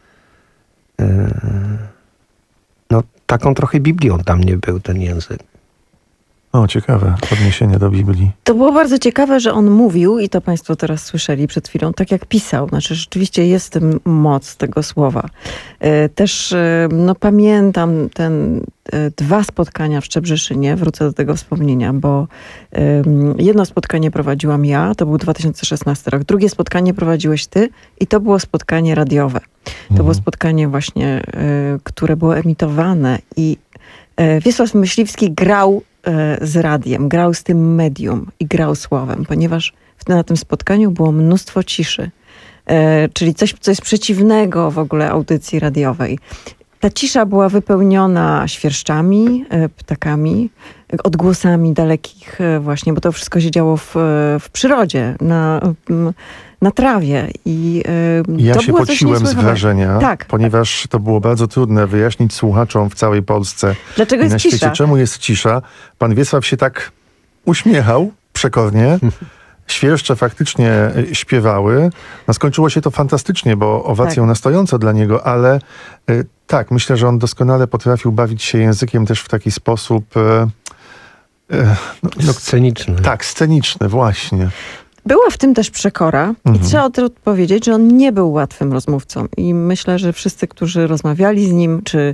No, taką trochę Biblią dla mnie był ten język. O, ciekawe odniesienie do Biblii. To było bardzo ciekawe, że on mówił, i to państwo teraz słyszeli przed chwilą, tak jak pisał. Znaczy, rzeczywiście jest w tym moc tego słowa. Też no, pamiętam ten dwa spotkania w Szczebrzeszynie, wrócę do tego wspomnienia, bo jedno spotkanie prowadziłam ja, to był dwa tysiące szesnasty rok, drugie spotkanie prowadziłeś ty i to było spotkanie radiowe. To mhm. było spotkanie właśnie, które było emitowane i Wiesław Myśliwski grał z radiem, grał z tym medium i grał słowem, ponieważ na tym spotkaniu było mnóstwo ciszy, czyli coś, co jest przeciwnego w ogóle audycji radiowej. Ta cisza była wypełniona świerszczami, ptakami, odgłosami dalekich właśnie, bo to wszystko się działo w, w przyrodzie, na, na trawie. I ja to się było coś pociłem z wrażenia, tak, ponieważ to było bardzo trudne wyjaśnić słuchaczom w całej Polsce dlaczego i na jest świecie, cisza? czemu jest cisza. Pan Wiesław się tak uśmiechał przekornie. Świerszcze faktycznie śpiewały. No, skończyło się to fantastycznie, bo owacją tak. na stojąco dla niego, ale y, tak, myślę, że on doskonale potrafił bawić się językiem też w taki sposób... Y, y, no, sceniczny. Tak, sceniczny, właśnie. Była w tym też przekora Mhm. i trzeba powiedzieć, że on nie był łatwym rozmówcą. I myślę, że wszyscy, którzy rozmawiali z nim, czy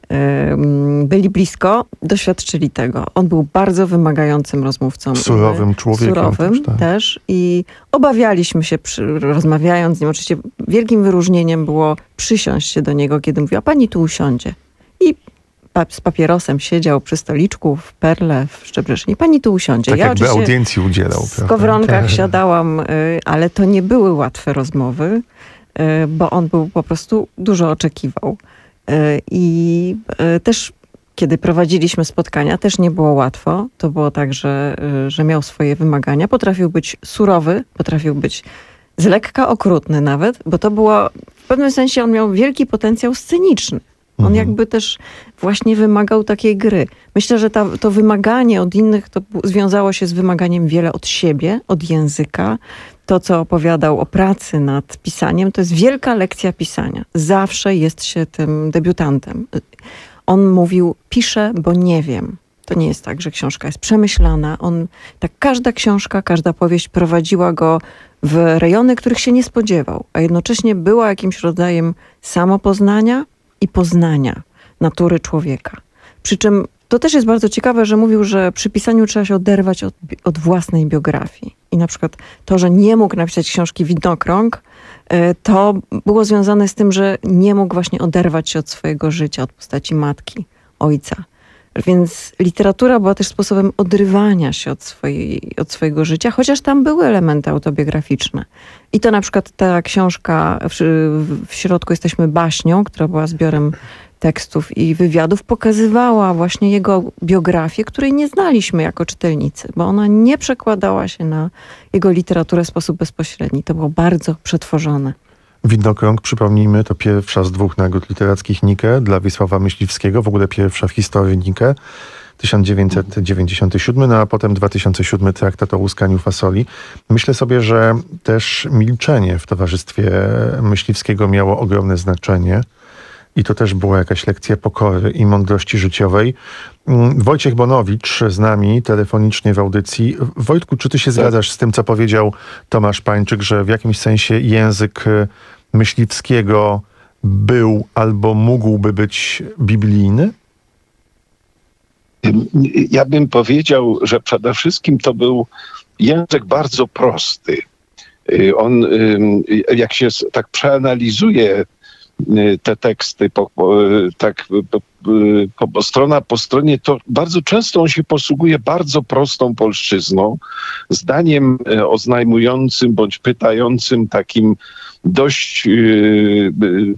ym, byli blisko, doświadczyli tego. On był bardzo wymagającym rozmówcą. Surowym człowiekiem Surowym też, tak. też. I obawialiśmy się, przy, rozmawiając z nim. Oczywiście wielkim wyróżnieniem było przysiąść się do niego, kiedy mówiła, pani tu usiądzie. I pa, z papierosem siedział przy stoliczku w Perle, w Szczebrzeszynie. Pani tu usiądzie. Tak ja jakby oczywiście audiencji udzielał. w prawda? skowronkach Tak. siadałam, y, ale to nie były łatwe rozmowy, y, bo on był po prostu dużo oczekiwał. Y, I y, też kiedy prowadziliśmy spotkania, też nie było łatwo. To było tak, że, y, że miał swoje wymagania. Potrafił być surowy, potrafił być z lekka okrutny nawet, bo to było, w pewnym sensie on miał wielki potencjał sceniczny. On Mhm. jakby też właśnie wymagał takiej gry. Myślę, że ta, to wymaganie od innych to bu- związało się z wymaganiem wiele od siebie, od języka. To, co opowiadał o pracy nad pisaniem, to jest wielka lekcja pisania. Zawsze jest się tym debiutantem. On mówił, piszę, bo nie wiem. To nie jest tak, że książka jest przemyślana. On, tak każda książka, każda powieść prowadziła go w rejony, których się nie spodziewał, a jednocześnie była jakimś rodzajem samopoznania i poznania natury człowieka. Przy czym to też jest bardzo ciekawe, że mówił, że przy pisaniu trzeba się oderwać od, od własnej biografii. I na przykład to, że nie mógł napisać książki Widnokrąg, y, to było związane z tym, że nie mógł właśnie oderwać się od swojego życia, od postaci matki, ojca. Więc literatura była też sposobem odrywania się od, swojej, od swojego życia, chociaż tam były elementy autobiograficzne. I to na przykład ta książka w, w środku jesteśmy baśnią, która była zbiorem tekstów i wywiadów, pokazywała właśnie jego biografię, której nie znaliśmy jako czytelnicy, bo ona nie przekładała się na jego literaturę w sposób bezpośredni. To było bardzo przetworzone. Widnokrąg, przypomnijmy, to pierwsza z dwóch nagród literackich Nike dla Wiesława Myśliwskiego, w ogóle pierwsza w historii Nike, tysiąc dziewięćset dziewięćdziesiąty siódmy, no a potem dwa tysiące siódmy traktat o łuskaniu fasoli. Myślę sobie, że też milczenie w towarzystwie Myśliwskiego miało ogromne znaczenie. I to też była jakaś lekcja pokory i mądrości życiowej. Wojciech Bonowicz z nami telefonicznie w audycji. Wojtku, czy ty się zgadzasz z tym, co powiedział Tomasz Pańczyk, że w jakimś sensie język Myśliwskiego był albo mógłby być biblijny? Ja bym powiedział, że przede wszystkim to był język bardzo prosty. On, jak się tak przeanalizuje te teksty po, po, tak po, po, strona po stronie, to bardzo często on się posługuje bardzo prostą polszczyzną, zdaniem oznajmującym bądź pytającym, takim dość yy,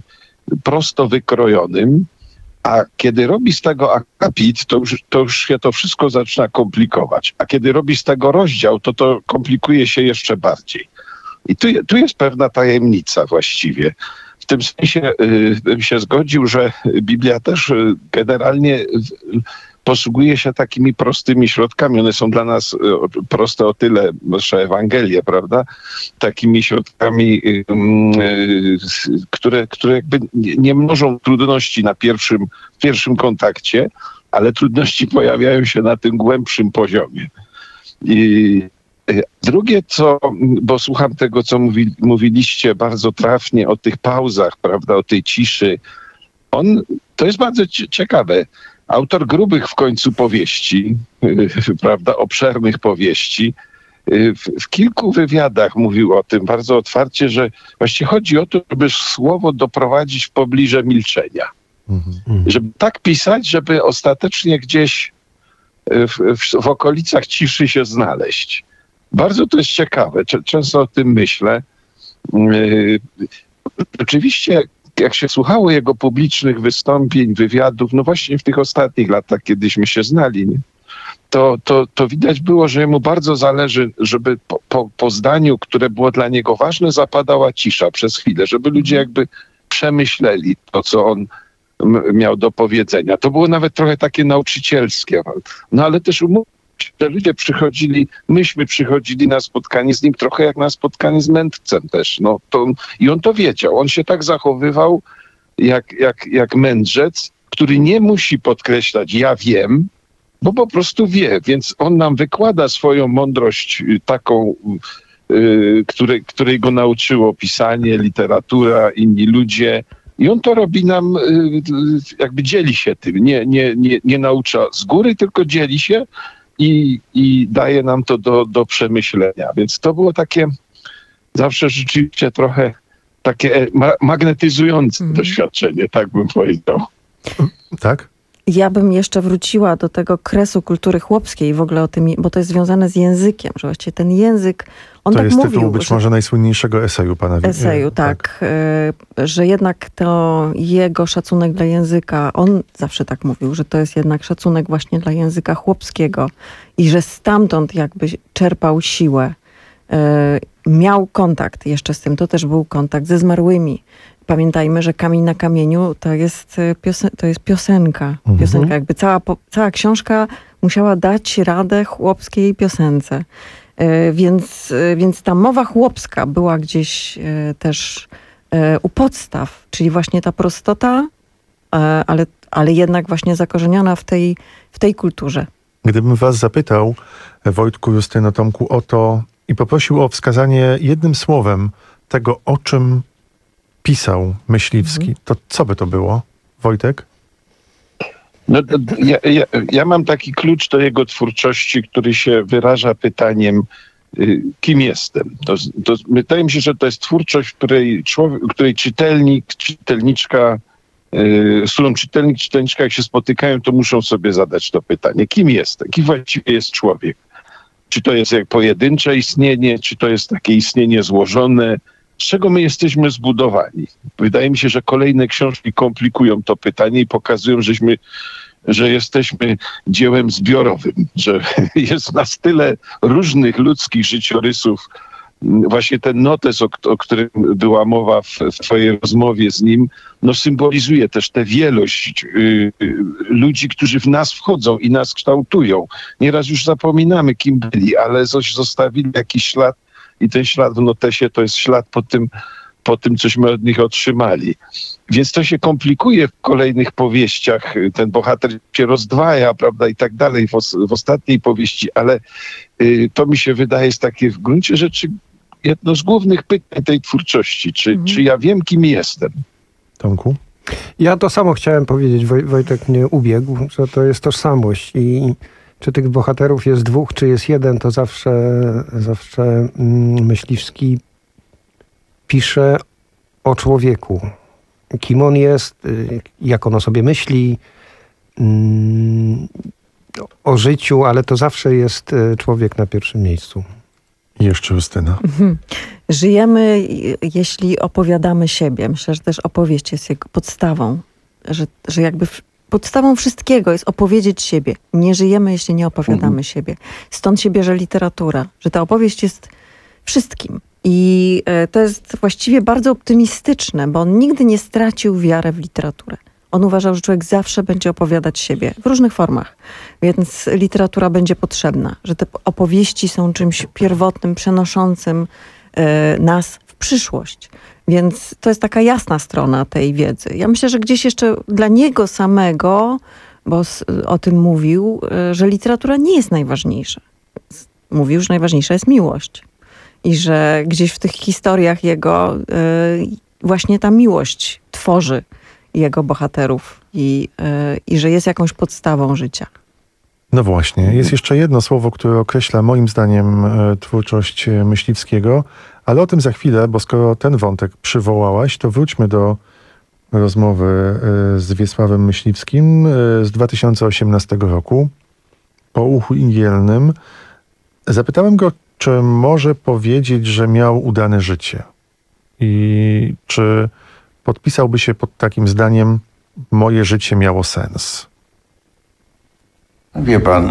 prosto wykrojonym, a kiedy robi z tego akapit, to już, to już się to wszystko zaczyna komplikować, a kiedy robi z tego rozdział, to to komplikuje się jeszcze bardziej. I tu, tu jest pewna tajemnica właściwie. W tym sensie y, bym się zgodził, że Biblia też y, generalnie y, posługuje się takimi prostymi środkami. One są dla nas y, proste o tyle, nasze Ewangelie, prawda? Takimi środkami, y, y, które, które jakby nie, nie mnożą trudności na pierwszym, w pierwszym kontakcie, ale trudności pojawiają się na tym głębszym poziomie. I drugie, co, bo słucham tego, co mówi, mówiliście bardzo trafnie o tych pauzach, prawda, o tej ciszy. On, to jest bardzo ciekawe. Autor grubych w końcu powieści, prawda, obszernych powieści, w, w kilku wywiadach mówił o tym bardzo otwarcie, że właściwie chodzi o to, żeby słowo doprowadzić w pobliże milczenia. Mhm. Żeby tak pisać, żeby ostatecznie gdzieś w, w, w okolicach ciszy się znaleźć. Bardzo to jest ciekawe. Często o tym myślę. Yy, oczywiście, jak się słuchało jego publicznych wystąpień, wywiadów, no właśnie w tych ostatnich latach, kiedyśmy się znali, nie? To, to, to widać było, że jemu bardzo zależy, żeby po, po, po zdaniu, które było dla niego ważne, zapadała cisza przez chwilę, żeby ludzie jakby przemyśleli to, co on m- miał do powiedzenia. To było nawet trochę takie nauczycielskie. No ale też umówmy, że ludzie przychodzili, myśmy przychodzili na spotkanie z nim trochę jak na spotkanie z mędrcem też. No, to, i on to wiedział. On się tak zachowywał jak, jak, jak mędrzec, który nie musi podkreślać ja wiem, bo po prostu wie. Więc on nam wykłada swoją mądrość taką y, której, której go nauczyło pisanie, literatura, inni ludzie. I on to robi nam, y, jakby dzieli się tym, nie, nie, nie, nie naucza z góry, tylko dzieli się i, i daje nam to do, do przemyślenia. Więc to było takie zawsze rzeczywiście trochę takie ma- magnetyzujące mm. doświadczenie, tak bym powiedział. Tak? Ja bym jeszcze wróciła do tego kresu kultury chłopskiej w ogóle o tym, bo to jest związane z językiem, że właściwie ten język, on to tak jest mówił. tytuł być że... może najsłynniejszego eseju pana. Eseju, tak. tak. Że jednak to jego szacunek dla języka, on zawsze tak mówił, że to jest jednak szacunek właśnie dla języka chłopskiego i że stamtąd jakby czerpał siłę. Miał kontakt jeszcze z tym, to też był kontakt ze zmarłymi. Pamiętajmy, że Kamień na kamieniu to jest, piosen- to jest piosenka. Mhm. Piosenka, jakby cała, po- cała książka musiała dać radę chłopskiej piosence. Yy, więc, yy, więc ta mowa chłopska była gdzieś yy, też yy, u podstaw, czyli właśnie ta prostota, yy, ale, ale jednak właśnie zakorzeniona w tej, w tej kulturze. Gdybym was zapytał, Wojtku, Justyno, Tomku, o to i poprosił o wskazanie jednym słowem tego, o czym pisał Myśliwski, mhm. to co by to było? Wojtek? No, ja, ja, ja mam taki klucz do jego twórczości, który się wyraża pytaniem, y, kim jestem. To, to, wydaje mi się, że to jest twórczość, w której, człowiek, której czytelnik, czytelniczka, y, z którą czytelnik, czytelniczka jak się spotykają, to muszą sobie zadać to pytanie. Kim jestem? Kim właściwie jest człowiek? Czy to jest jak pojedyncze istnienie, czy to jest takie istnienie złożone? Z czego my jesteśmy zbudowani? Wydaje mi się, że kolejne książki komplikują to pytanie i pokazują, żeśmy, że jesteśmy dziełem zbiorowym, że jest nas tyle różnych ludzkich życiorysów. Właśnie ten notes, o, o którym była mowa w, w twojej rozmowie z nim, no symbolizuje też tę wielość y, y, ludzi, którzy w nas wchodzą i nas kształtują. Nieraz już zapominamy, kim byli, ale coś zostawili jakiś ślad i ten ślad w notesie to jest ślad po tym, po tym, cośmy od nich otrzymali. Więc to się komplikuje w kolejnych powieściach. Ten bohater się rozdwaja, prawda, i tak dalej w, os- w ostatniej powieści, ale y, to mi się wydaje jest takie w gruncie rzeczy jedno z głównych pytań tej twórczości. Czy, mhm. czy ja wiem, kim jestem? Tomku? Ja to samo chciałem powiedzieć. Woj- Wojtek mnie ubiegł, że to jest tożsamość i czy tych bohaterów jest dwóch, czy jest jeden, to zawsze, zawsze mm, Myśliwski pisze o człowieku. Kim on jest, jak on o sobie myśli, mm, o życiu, ale to zawsze jest człowiek na pierwszym miejscu. I jeszcze Justyna. Mhm. Żyjemy, jeśli opowiadamy siebie. Myślę, że też opowieść jest jego podstawą. Że, że jakby podstawą wszystkiego jest opowiedzieć siebie. Nie żyjemy, jeśli nie opowiadamy mhm. siebie. Stąd się bierze literatura. Że ta opowieść jest wszystkim. I to jest właściwie bardzo optymistyczne, bo on nigdy nie stracił wiary w literaturę. On uważał, że człowiek zawsze będzie opowiadać siebie w różnych formach, więc literatura będzie potrzebna, że te opowieści są czymś pierwotnym, przenoszącym e, nas w przyszłość. Więc to jest taka jasna strona tej wiedzy. Ja myślę, że gdzieś jeszcze dla niego samego, bo o tym mówił, e, że literatura nie jest najważniejsza. Mówił, że najważniejsza jest miłość. I że gdzieś w tych historiach jego y, właśnie ta miłość tworzy jego bohaterów i, y, i że jest jakąś podstawą życia. No właśnie. Jest jeszcze jedno słowo, które określa moim zdaniem y, twórczość Myśliwskiego, ale o tym za chwilę, bo skoro ten wątek przywołałaś, to wróćmy do rozmowy y, z Wiesławem Myśliwskim y, z dwa tysiące osiemnastego roku. Po uchu igielnym zapytałem go, czy może powiedzieć, że miał udane życie? I czy podpisałby się pod takim zdaniem, moje życie miało sens? Wie pan,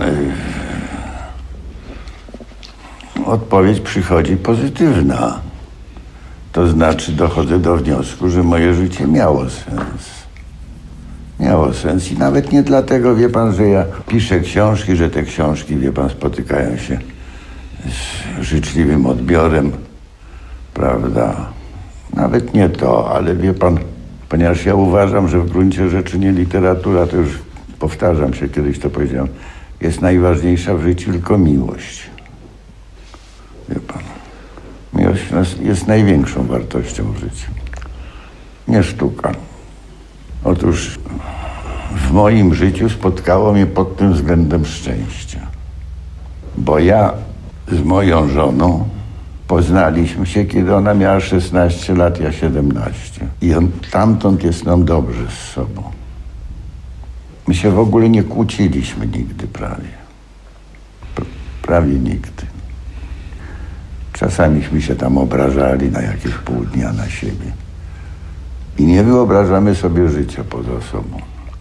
odpowiedź przychodzi pozytywna. To znaczy dochodzę do wniosku, że moje życie miało sens. Miało sens i nawet nie dlatego, wie pan, że ja piszę książki, że te książki, wie pan, spotykają się z życzliwym odbiorem, prawda? Nawet nie to, ale wie pan, ponieważ ja uważam, że w gruncie rzeczy nie literatura, to już powtarzam się, kiedyś to powiedziałem, jest najważniejsza w życiu tylko miłość. Wie pan. Miłość jest największą wartością w życiu. Nie sztuka. Otóż w moim życiu spotkało mnie pod tym względem szczęście. Bo ja z moją żoną poznaliśmy się, kiedy ona miała szesnaście lat, ja siedemnaście. I on, tamtąd jest nam dobrze z sobą. My się w ogóle nie kłóciliśmy nigdy prawie. P- prawie nigdy. Czasamiśmy się tam obrażali na jakieś pół dnia na siebie. I nie wyobrażamy sobie życia poza sobą.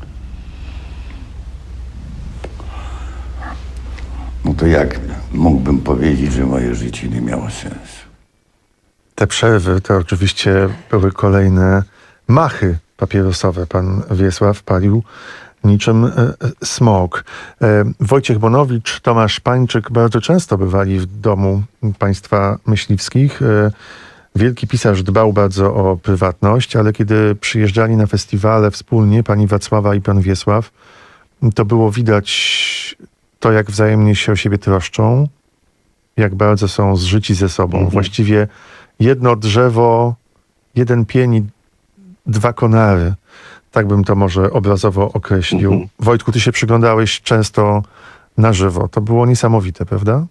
No to jak mógłbym powiedzieć, że moje życie nie miało sensu? Te przerwy to oczywiście były kolejne machy papierosowe. Pan Wiesław palił niczym e, smog. E, Wojciech Bonowicz, Tomasz Pańczyk bardzo często bywali w domu państwa myśliwskich. E, wielki pisarz dbał bardzo o prywatność, ale kiedy przyjeżdżali na festiwale wspólnie, pani Wacława i pan Wiesław, to było widać to, jak wzajemnie się o siebie troszczą, jak bardzo są zżyci ze sobą. Mhm. Właściwie jedno drzewo, jeden pień i dwa konary. Tak bym to może obrazowo określił. Mhm. Wojtku, ty się przyglądałeś często na żywo. To było niesamowite, prawda?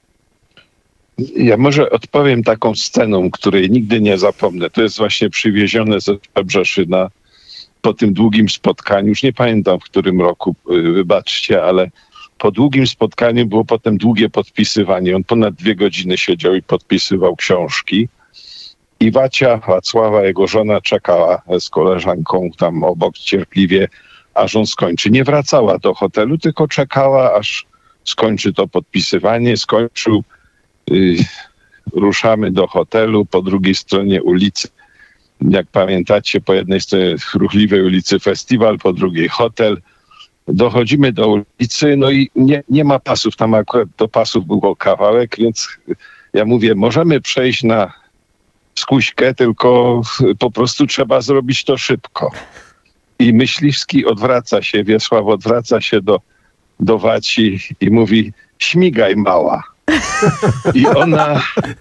Ja może odpowiem taką sceną, której nigdy nie zapomnę. To jest właśnie przywiezione ze Brzeszyna po tym długim spotkaniu. Już nie pamiętam, w którym roku, wybaczcie, ale po długim spotkaniu było potem długie podpisywanie. On ponad dwie godziny siedział i podpisywał książki. I Wacia, Wacława, jego żona, czekała z koleżanką tam obok cierpliwie, aż on skończy. Nie wracała do hotelu, tylko czekała, aż skończy to podpisywanie. Skończył. Yy, ruszamy do hotelu, po drugiej stronie ulicy, jak pamiętacie, po jednej stronie ruchliwej ulicy festiwal, po drugiej hotel. Dochodzimy do ulicy, no i nie, nie ma pasów, tam akurat do pasów było kawałek, więc ja mówię, możemy przejść na skuśkę, tylko po prostu trzeba zrobić to szybko. I Myśliwski odwraca się, Wiesław odwraca się do, do Waci i mówi, śmigaj mała. I ona,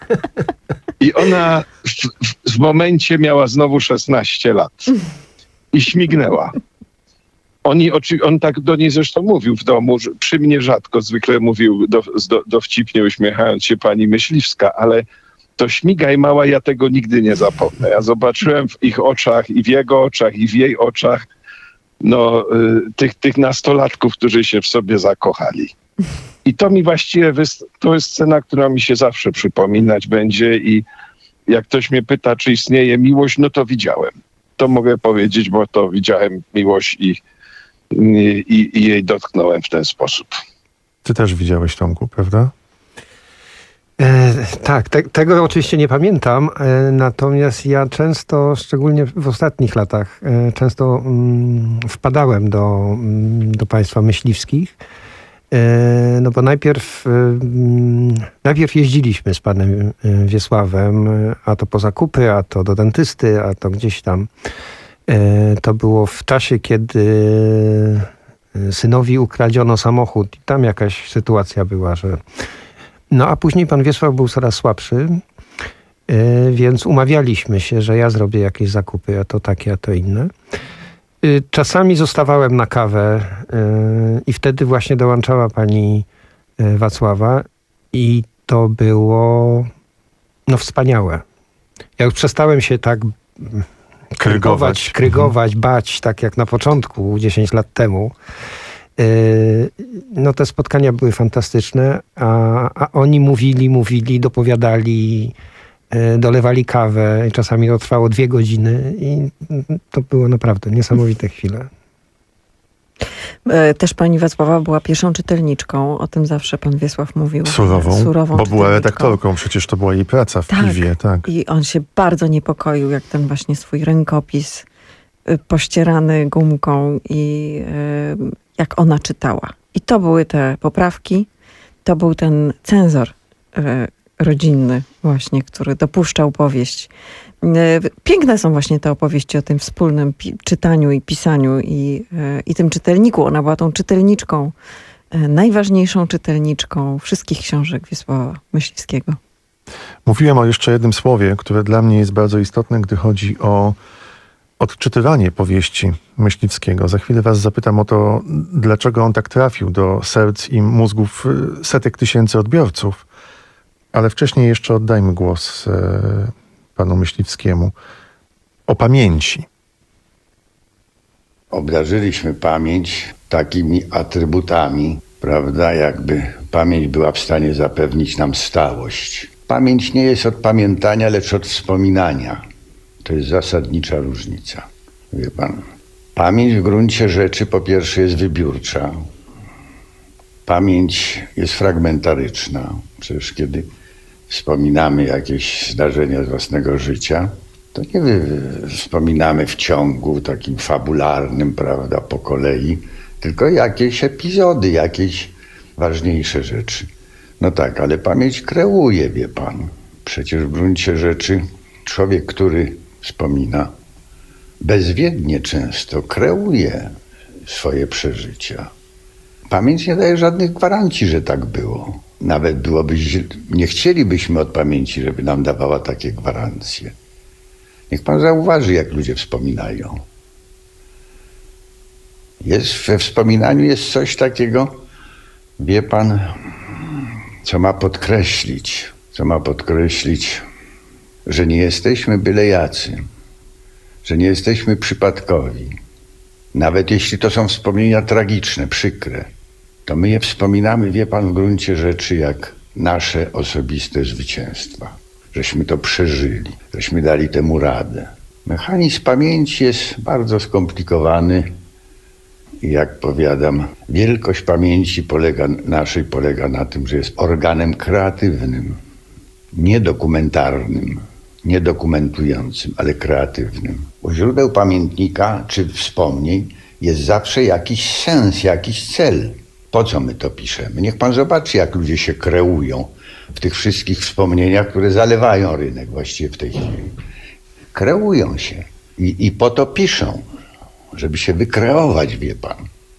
i ona w, w, w momencie miała znowu szesnaście lat i śmignęła. Oni, on tak do niej zresztą mówił w domu, że przy mnie rzadko zwykle mówił do, do, dowcipnie uśmiechając się pani Myśliwska, ale to śmigaj mała, ja tego nigdy nie zapomnę. Ja zobaczyłem w ich oczach i w jego oczach i w jej oczach no, y, tych, tych nastolatków, którzy się w sobie zakochali. I to mi właściwie, to jest scena, która mi się zawsze przypominać będzie i jak ktoś mnie pyta, czy istnieje miłość, no to widziałem. To mogę powiedzieć, bo to widziałem miłość i, i, i jej dotknąłem w ten sposób. Ty też widziałeś, Tomku, prawda? E, tak, te, tego oczywiście nie pamiętam, e, natomiast ja często, szczególnie w ostatnich latach, e, często mm, wpadałem do, mm, do państwa myśliwskich. No bo najpierw, najpierw jeździliśmy z panem Wiesławem, a to po zakupy, a to do dentysty, a to gdzieś tam. To było w czasie, kiedy synowi ukradziono samochód i tam jakaś sytuacja była, że... No a później pan Wiesław był coraz słabszy, więc umawialiśmy się, że ja zrobię jakieś zakupy, a to takie, a to inne. Czasami zostawałem na kawę yy, i wtedy właśnie dołączała pani yy, Wacława i to było no wspaniałe. Ja już przestałem się tak krygować, krygować, bać, tak jak na początku, dziesięć lat temu. Yy, no te spotkania były fantastyczne, a, a oni mówili, mówili, dopowiadali, dolewali kawę i czasami to trwało dwie godziny i to było naprawdę niesamowite chwile. Też pani Wacława była pierwszą czytelniczką, o tym zawsze pan Wiesław mówił. Surową, Surową bo była redaktorką, przecież to była jej praca w tak, piwie. Tak, i on się bardzo niepokoił, jak ten właśnie swój rękopis pościerany gumką i jak ona czytała. I to były te poprawki, to był ten cenzor rodzinny właśnie, który dopuszczał powieść. Piękne są właśnie te opowieści o tym wspólnym pi- czytaniu i pisaniu i, i tym czytelniku. Ona była tą czytelniczką, najważniejszą czytelniczką wszystkich książek Wiesława Myśliwskiego. Mówiłem o jeszcze jednym słowie, które dla mnie jest bardzo istotne, gdy chodzi o odczytywanie powieści Myśliwskiego. Za chwilę was zapytam o to, dlaczego on tak trafił do serc i mózgów setek tysięcy odbiorców. Ale wcześniej jeszcze oddajmy głos e, panu Myśliwskiemu. O pamięci. Obdarzyliśmy pamięć takimi atrybutami, prawda, jakby pamięć była w stanie zapewnić nam stałość. Pamięć nie jest od pamiętania, lecz od wspominania. To jest zasadnicza różnica. Wie pan, pamięć w gruncie rzeczy po pierwsze jest wybiórcza. Pamięć jest fragmentaryczna. Przecież kiedy wspominamy jakieś zdarzenia z własnego życia, to nie wy, wspominamy w ciągu takim fabularnym, prawda, po kolei, tylko jakieś epizody, jakieś ważniejsze rzeczy. No tak, ale pamięć kreuje, wie pan. Przecież w gruncie rzeczy człowiek, który wspomina, bezwiednie często kreuje swoje przeżycia. Pamięć nie daje żadnych gwarancji, że tak było. Nawet byłoby źle, nie chcielibyśmy od pamięci, żeby nam dawała takie gwarancje. Niech pan zauważy, jak ludzie wspominają. Jest, we wspominaniu jest coś takiego, wie pan, co ma podkreślić, co ma podkreślić, że nie jesteśmy byle jacy, że nie jesteśmy przypadkowi. Nawet jeśli to są wspomnienia tragiczne, przykre, to my je wspominamy, wie pan, w gruncie rzeczy jak nasze osobiste zwycięstwa. Żeśmy to przeżyli, żeśmy dali temu radę. Mechanizm pamięci jest bardzo skomplikowany i jak powiadam, wielkość pamięci polega, naszej polega na tym, że jest organem kreatywnym, niedokumentarnym, niedokumentującym, ale kreatywnym. U źródeł pamiętnika czy wspomnień jest zawsze jakiś sens, jakiś cel. Po co my to piszemy? Niech pan zobaczy, jak ludzie się kreują w tych wszystkich wspomnieniach, które zalewają rynek właściwie w tej chwili. Kreują się i, i po to piszą, żeby się wykreować, wie pan.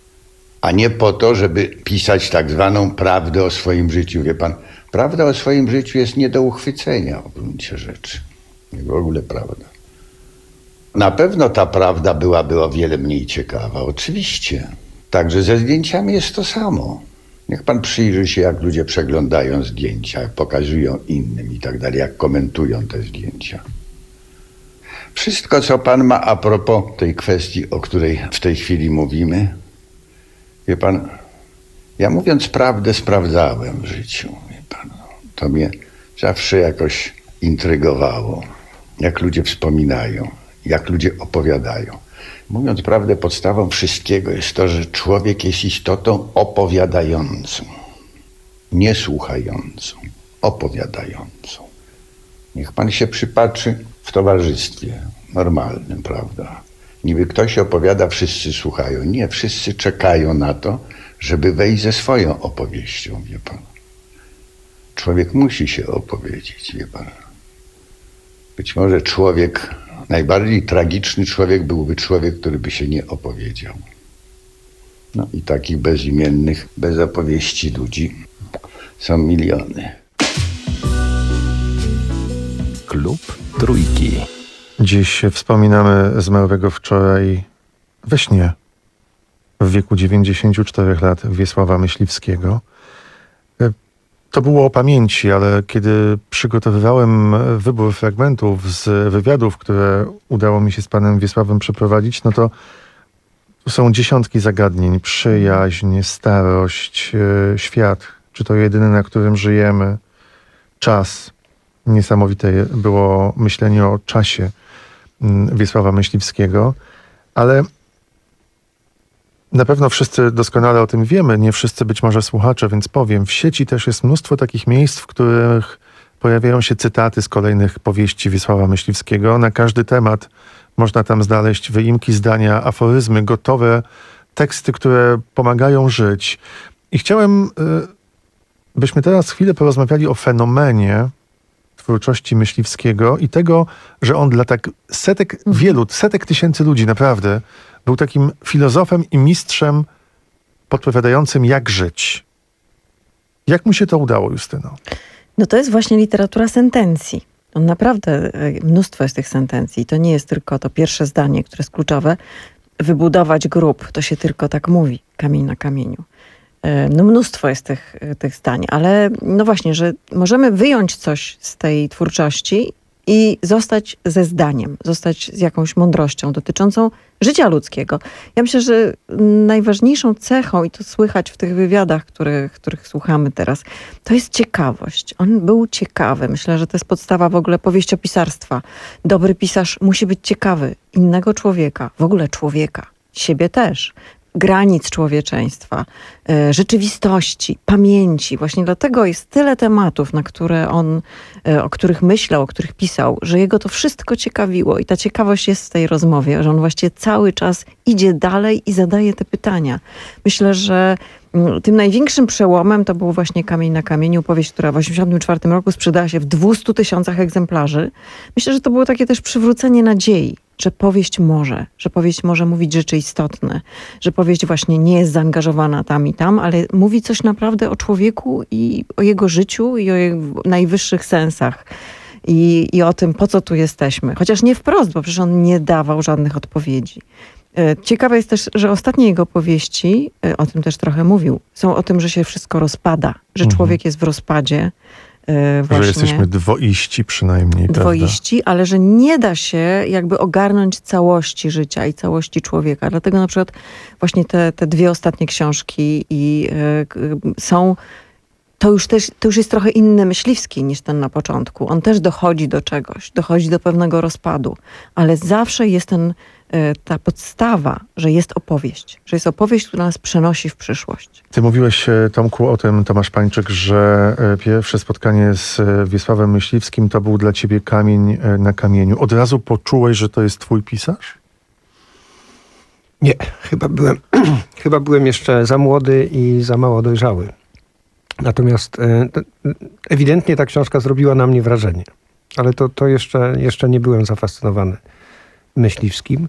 A nie po to, żeby pisać tak zwaną prawdę o swoim życiu, wie pan. Prawda o swoim życiu jest nie do uchwycenia w gruncie rzeczy. Nie w ogóle prawda. Na pewno ta prawda byłaby o wiele mniej ciekawa, oczywiście. Także ze zdjęciami jest to samo. Niech pan przyjrzy się, jak ludzie przeglądają zdjęcia, jak pokazują innym i tak dalej, jak komentują te zdjęcia. Wszystko, co pan ma a propos tej kwestii, o której w tej chwili mówimy, wie pan, ja mówiąc prawdę sprawdzałem w życiu, wie pan. To mnie zawsze jakoś intrygowało, jak ludzie wspominają, jak ludzie opowiadają. Mówiąc prawdę, podstawą wszystkiego jest to, że człowiek jest istotą opowiadającą, nie słuchającą, opowiadającą. Niech pan się przypatrzy w towarzystwie normalnym, prawda? Niby ktoś opowiada, wszyscy słuchają. Nie, wszyscy czekają na to, żeby wejść ze swoją opowieścią, wie pan. Człowiek musi się opowiedzieć, wie pan. Być może człowiek, najbardziej tragiczny człowiek byłby człowiek, który by się nie opowiedział. No i takich bezimiennych, bez opowieści ludzi są miliony. Klub Trójki. Dziś wspominamy zmarłego wczoraj we śnie w wieku dziewięćdziesięciu czterech lat Wiesława Myśliwskiego. To było o pamięci, ale kiedy przygotowywałem wybór fragmentów z wywiadów, które udało mi się z panem Wiesławem przeprowadzić, no to tu są dziesiątki zagadnień. Przyjaźń, starość, świat. Czy to jedyny, na którym żyjemy? Czas. Niesamowite było myślenie o czasie Wiesława Myśliwskiego, ale na pewno wszyscy doskonale o tym wiemy, nie wszyscy być może słuchacze, więc powiem. W sieci też jest mnóstwo takich miejsc, w których pojawiają się cytaty z kolejnych powieści Wiesława Myśliwskiego. Na każdy temat można tam znaleźć wyimki zdania, aforyzmy, gotowe teksty, które pomagają żyć. I chciałem, byśmy teraz chwilę porozmawiali o fenomenie twórczości Myśliwskiego i tego, że on dla tak setek, wielu, setek tysięcy ludzi naprawdę był takim filozofem i mistrzem podpowiadającym, jak żyć. Jak mu się to udało, Justyno? No to jest właśnie literatura sentencji. On naprawdę, mnóstwo jest tych sentencji. To nie jest tylko to pierwsze zdanie, które jest kluczowe. Wybudować grób, to się tylko tak mówi, kamień na kamieniu. No mnóstwo jest tych, tych zdań, ale no właśnie, że możemy wyjąć coś z tej twórczości i zostać ze zdaniem, zostać z jakąś mądrością dotyczącą życia ludzkiego. Ja myślę, że najważniejszą cechą, i to słychać w tych wywiadach, których, których słuchamy teraz, to jest ciekawość. On był ciekawy. Myślę, że to jest podstawa w ogóle powieściopisarstwa. Dobry pisarz musi być ciekawy innego człowieka, w ogóle człowieka, siebie też, granic człowieczeństwa, rzeczywistości, pamięci. Właśnie dlatego jest tyle tematów, na które on, o których myślał, o których pisał, że jego to wszystko ciekawiło i ta ciekawość jest w tej rozmowie, że on właściwie cały czas idzie dalej i zadaje te pytania. Myślę, że tym największym przełomem to był właśnie Kamień na kamieniu, powieść, która w osiemdziesiątym czwartym roku sprzedała się w dwustu tysiącach egzemplarzy. Myślę, że to było takie też przywrócenie nadziei, że powieść może, że powieść może mówić rzeczy istotne, że powieść właśnie nie jest zaangażowana tam i tam, ale mówi coś naprawdę o człowieku i o jego życiu i o jego najwyższych sensach. I, i o tym, po co tu jesteśmy. Chociaż nie wprost, bo przecież on nie dawał żadnych odpowiedzi. Ciekawe jest też, że ostatnie jego powieści, o tym też trochę mówił, są o tym, że się wszystko rozpada, że Mhm. człowiek jest w rozpadzie. Właśnie, że jesteśmy dwoiści przynajmniej, dwoiści, prawda? ale że nie da się jakby ogarnąć całości życia i całości człowieka. Dlatego na przykład właśnie te, te dwie ostatnie książki i y, są, to już też, to już jest trochę inny myśliwski niż ten na początku. On też dochodzi do czegoś, dochodzi do pewnego rozpadu, ale zawsze jest ten, ta podstawa, że jest opowieść, że jest opowieść, która nas przenosi w przyszłość. Ty mówiłeś, Tomku, o tym, Tomasz Pańczyk, że pierwsze spotkanie z Wiesławem Myśliwskim to był dla ciebie kamień na kamieniu. Od razu poczułeś, że to jest twój pisarz? Nie, chyba byłem, chyba byłem jeszcze za młody i za mało dojrzały. Natomiast e, ewidentnie ta książka zrobiła na mnie wrażenie. Ale to, to jeszcze, jeszcze nie byłem zafascynowany Myśliwskim.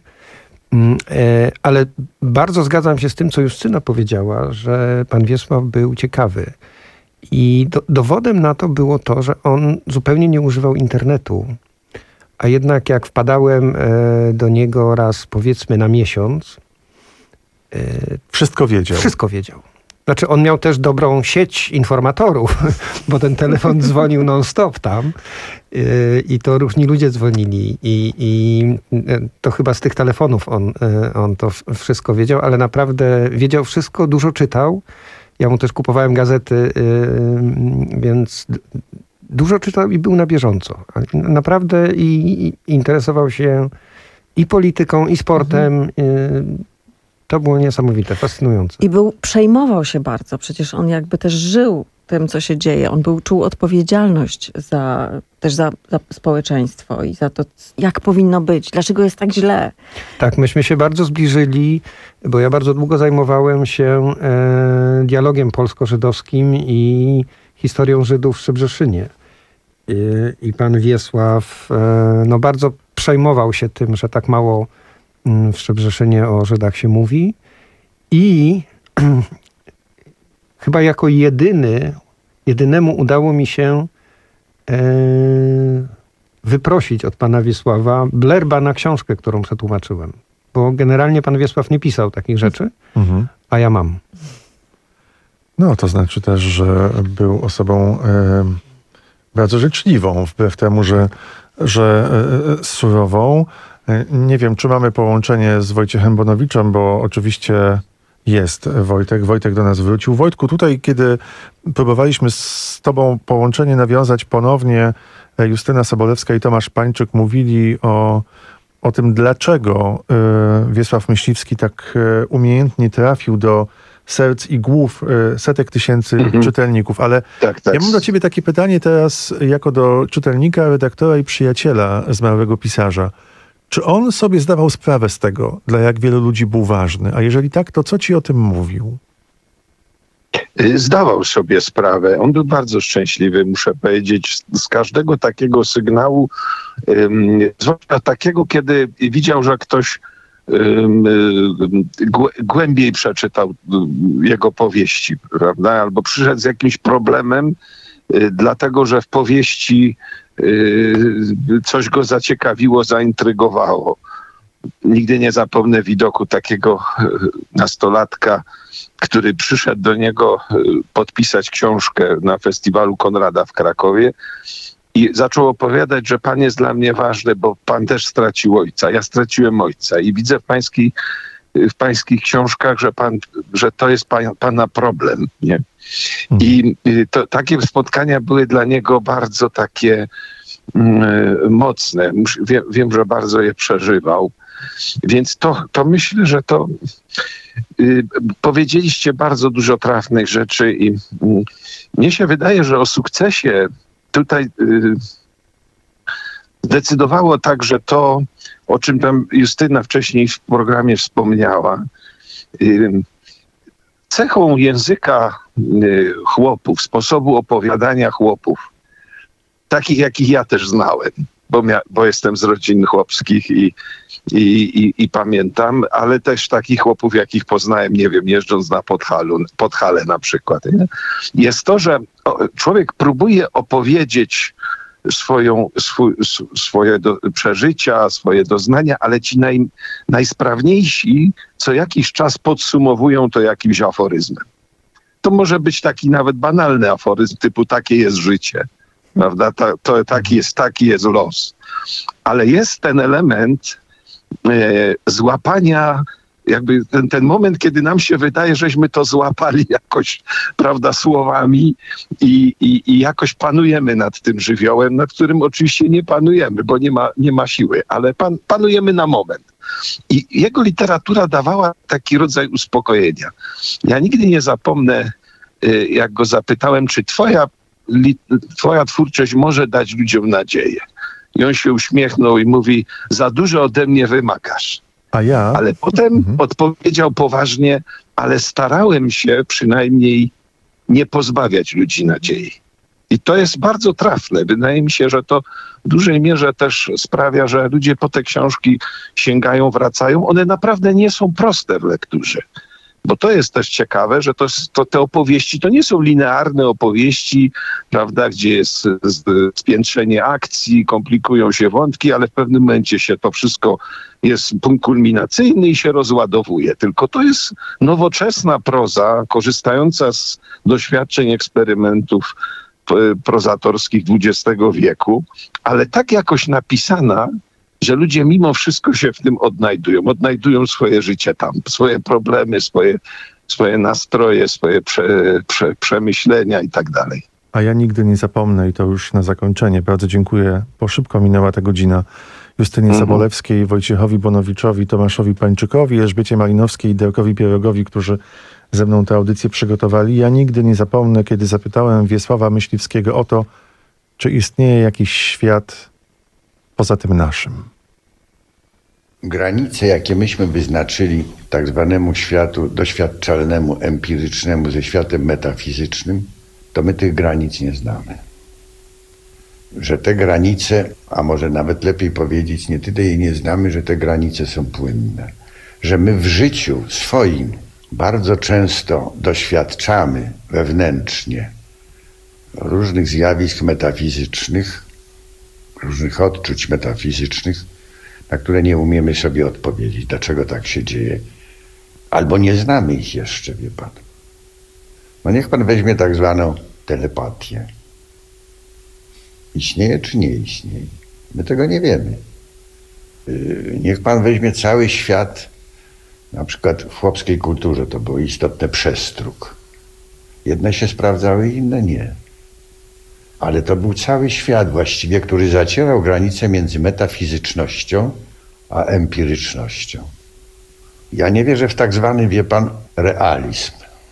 E, ale bardzo zgadzam się z tym, co Justyna powiedziała, że pan Wiesław był ciekawy. I do, dowodem na to było to, że on zupełnie nie używał internetu. A jednak jak wpadałem e, do niego raz, powiedzmy, na miesiąc... E, wszystko wiedział. Wszystko wiedział. Znaczy on miał też dobrą sieć informatorów, bo ten telefon dzwonił non-stop tam yy, i to różni ludzie dzwonili i, i to chyba z tych telefonów on, yy, on to wszystko wiedział, ale naprawdę wiedział wszystko, dużo czytał. Ja mu też kupowałem gazety, yy, więc dużo czytał i był na bieżąco. Naprawdę i, i interesował się i polityką, i sportem. Yy, To było niesamowite, fascynujące. I był, przejmował się bardzo. Przecież on jakby też żył tym, co się dzieje. On był, czuł odpowiedzialność za, też za, za społeczeństwo i za to, jak powinno być, dlaczego jest tak źle. Tak, myśmy się bardzo zbliżyli, bo ja bardzo długo zajmowałem się e, dialogiem polsko-żydowskim i historią Żydów w Szczebrzeszynie. I, i pan Wiesław e, no bardzo przejmował się tym, że tak mało w Szczebrzeszynie o Żydach się mówi i chyba jako jedyny, jedynemu udało mi się e, wyprosić od pana Wiesława blerba na książkę, którą przetłumaczyłem. Bo generalnie pan Wiesław nie pisał takich rzeczy, mhm. a ja mam. No, to znaczy też, że był osobą e, bardzo życzliwą, wbrew temu, że, że e, surową. Nie wiem, czy mamy połączenie z Wojciechem Bonowiczem, bo oczywiście jest Wojtek. Wojtek do nas wrócił. Wojtku, tutaj, kiedy próbowaliśmy z tobą połączenie nawiązać ponownie, Justyna Sobolewska i Tomasz Pańczyk mówili o, o tym, dlaczego y, Wiesław Myśliwski tak y, umiejętnie trafił do serc i głów y, setek tysięcy mhm. czytelników. Ale tak, tak. ja mam do ciebie takie pytanie teraz jako do czytelnika, redaktora i przyjaciela zmarłego pisarza. Czy on sobie zdawał sprawę z tego, dla jak wielu ludzi był ważny? A jeżeli tak, to co ci o tym mówił? Zdawał sobie sprawę. On był bardzo szczęśliwy, muszę powiedzieć, z każdego takiego sygnału, um, zwłaszcza takiego, kiedy widział, że ktoś um, głębiej przeczytał jego powieści, prawda? Albo przyszedł z jakimś problemem y, dlatego że w powieści y, coś go zaciekawiło, zaintrygowało. Nigdy nie zapomnę widoku takiego nastolatka, który przyszedł do niego podpisać książkę na festiwalu Konrada w Krakowie i zaczął opowiadać, że pan jest dla mnie ważny, bo pan też stracił ojca. Ja straciłem ojca i widzę w pańskiej, w pańskich książkach, że, pan, że to jest pan, pana problem. Nie? I to, takie spotkania były dla niego bardzo takie mm, mocne. Wiem, wiem, że bardzo je przeżywał. Więc to, to myślę, że to y, powiedzieliście bardzo dużo trafnych rzeczy i y, mnie się wydaje, że o sukcesie tutaj y, zdecydowało także to, o czym tam Justyna wcześniej w programie wspomniała. Y, cechą języka y, chłopów, sposobu opowiadania chłopów, takich jakich ja też znałem, bo, mia, bo jestem z rodzin chłopskich i, i, i, i pamiętam, ale też takich chłopów, jakich poznałem, nie wiem, jeżdżąc na Podhalu, Podhale na przykład. Nie? Jest to, że człowiek próbuje opowiedzieć swoją, swój, swoje do, przeżycia, swoje doznania, ale ci naj, najsprawniejsi co jakiś czas podsumowują to jakimś aforyzmem. To może być taki nawet banalny aforyzm, typu takie jest życie. Prawda? To, to taki jest, taki jest los. Ale jest ten element e, złapania, jakby ten, ten moment, kiedy nam się wydaje, żeśmy to złapali jakoś, prawda, słowami i, i, i jakoś panujemy nad tym żywiołem, nad którym oczywiście nie panujemy, bo nie ma, nie ma siły, ale pan, panujemy na moment. I jego literatura dawała taki rodzaj uspokojenia. Ja nigdy nie zapomnę, e, jak go zapytałem, czy twoja Twoja twórczość może dać ludziom nadzieję. I on się uśmiechnął i mówi, za dużo ode mnie wymagasz. A ja? Ale potem mhm. odpowiedział poważnie, ale starałem się przynajmniej nie pozbawiać ludzi nadziei. I to jest bardzo trafne. Wydaje mi się, że to w dużej mierze też sprawia, że ludzie po te książki sięgają, wracają. One naprawdę nie są proste w lekturze. Bo to jest też ciekawe, że to, to te opowieści to nie są linearne opowieści, prawda, gdzie jest spiętrzenie akcji, komplikują się wątki, ale w pewnym momencie się to wszystko jest punkt kulminacyjny i się rozładowuje. Tylko to jest nowoczesna proza, korzystająca z doświadczeń eksperymentów prozatorskich dwudziestego wieku, ale tak jakoś napisana, że ludzie mimo wszystko się w tym odnajdują. Odnajdują swoje życie tam, swoje problemy, swoje, swoje nastroje, swoje prze, prze, przemyślenia i tak dalej. A ja nigdy nie zapomnę i to już na zakończenie. Bardzo dziękuję, bo szybko minęła ta godzina. Justynie mhm. Sobolewskiej, Wojciechowi Bonowiczowi, Tomaszowi Pańczykowi, Elżbiecie Malinowskiej i Derkowi Pierogowi, którzy ze mną tę audycję przygotowali. Ja nigdy nie zapomnę, kiedy zapytałem Wiesława Myśliwskiego o to, czy istnieje jakiś świat poza tym naszym. Granice, jakie myśmy wyznaczyli tak zwanemu światu doświadczalnemu, empirycznemu ze światem metafizycznym, to my tych granic nie znamy. Że te granice, a może nawet lepiej powiedzieć, nie tyle jej nie znamy, że te granice są płynne. Że my w życiu swoim bardzo często doświadczamy wewnętrznie różnych zjawisk metafizycznych, różnych odczuć metafizycznych, na które nie umiemy sobie odpowiedzieć, dlaczego tak się dzieje. Albo nie znamy ich jeszcze, wie pan. No niech pan weźmie tak zwaną telepatię. Istnieje czy nie istnieje? My tego nie wiemy. Niech pan weźmie cały świat, na przykład w chłopskiej kulturze to było istotne przestróg. Jedne się sprawdzały, inne nie. Ale to był cały świat właściwie, który zacierał granicę między metafizycznością a empirycznością. Ja nie wierzę w tak zwany, wie pan, realizm.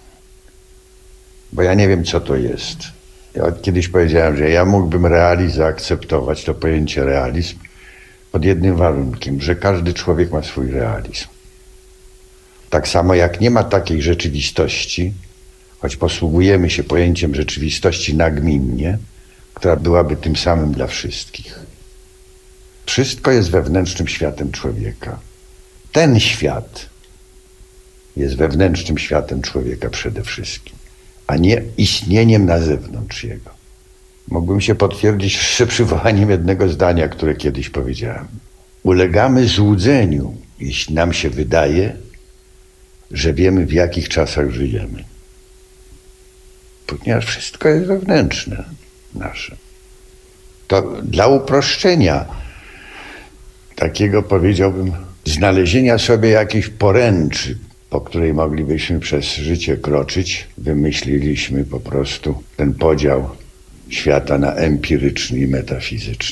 Bo ja nie wiem, co to jest. Ja kiedyś powiedziałem, że ja mógłbym realizm zaakceptować, to pojęcie realizm, pod jednym warunkiem, że każdy człowiek ma swój realizm. Tak samo jak nie ma takiej rzeczywistości, choć posługujemy się pojęciem rzeczywistości nagminnie, która byłaby tym samym dla wszystkich. Wszystko jest wewnętrznym światem człowieka. Ten świat jest wewnętrznym światem człowieka przede wszystkim, a nie istnieniem na zewnątrz jego. Mógłbym się potwierdzić jeszcze przywołaniem jednego zdania, które kiedyś powiedziałem. Ulegamy złudzeniu, jeśli nam się wydaje, że wiemy, w jakich czasach żyjemy. Ponieważ wszystko jest wewnętrzne nasze. To dla uproszczenia, takiego powiedziałbym, znalezienia sobie jakiejś poręczy, po której moglibyśmy przez życie kroczyć, wymyśliliśmy po prostu ten podział świata na empiryczny i metafizyczny.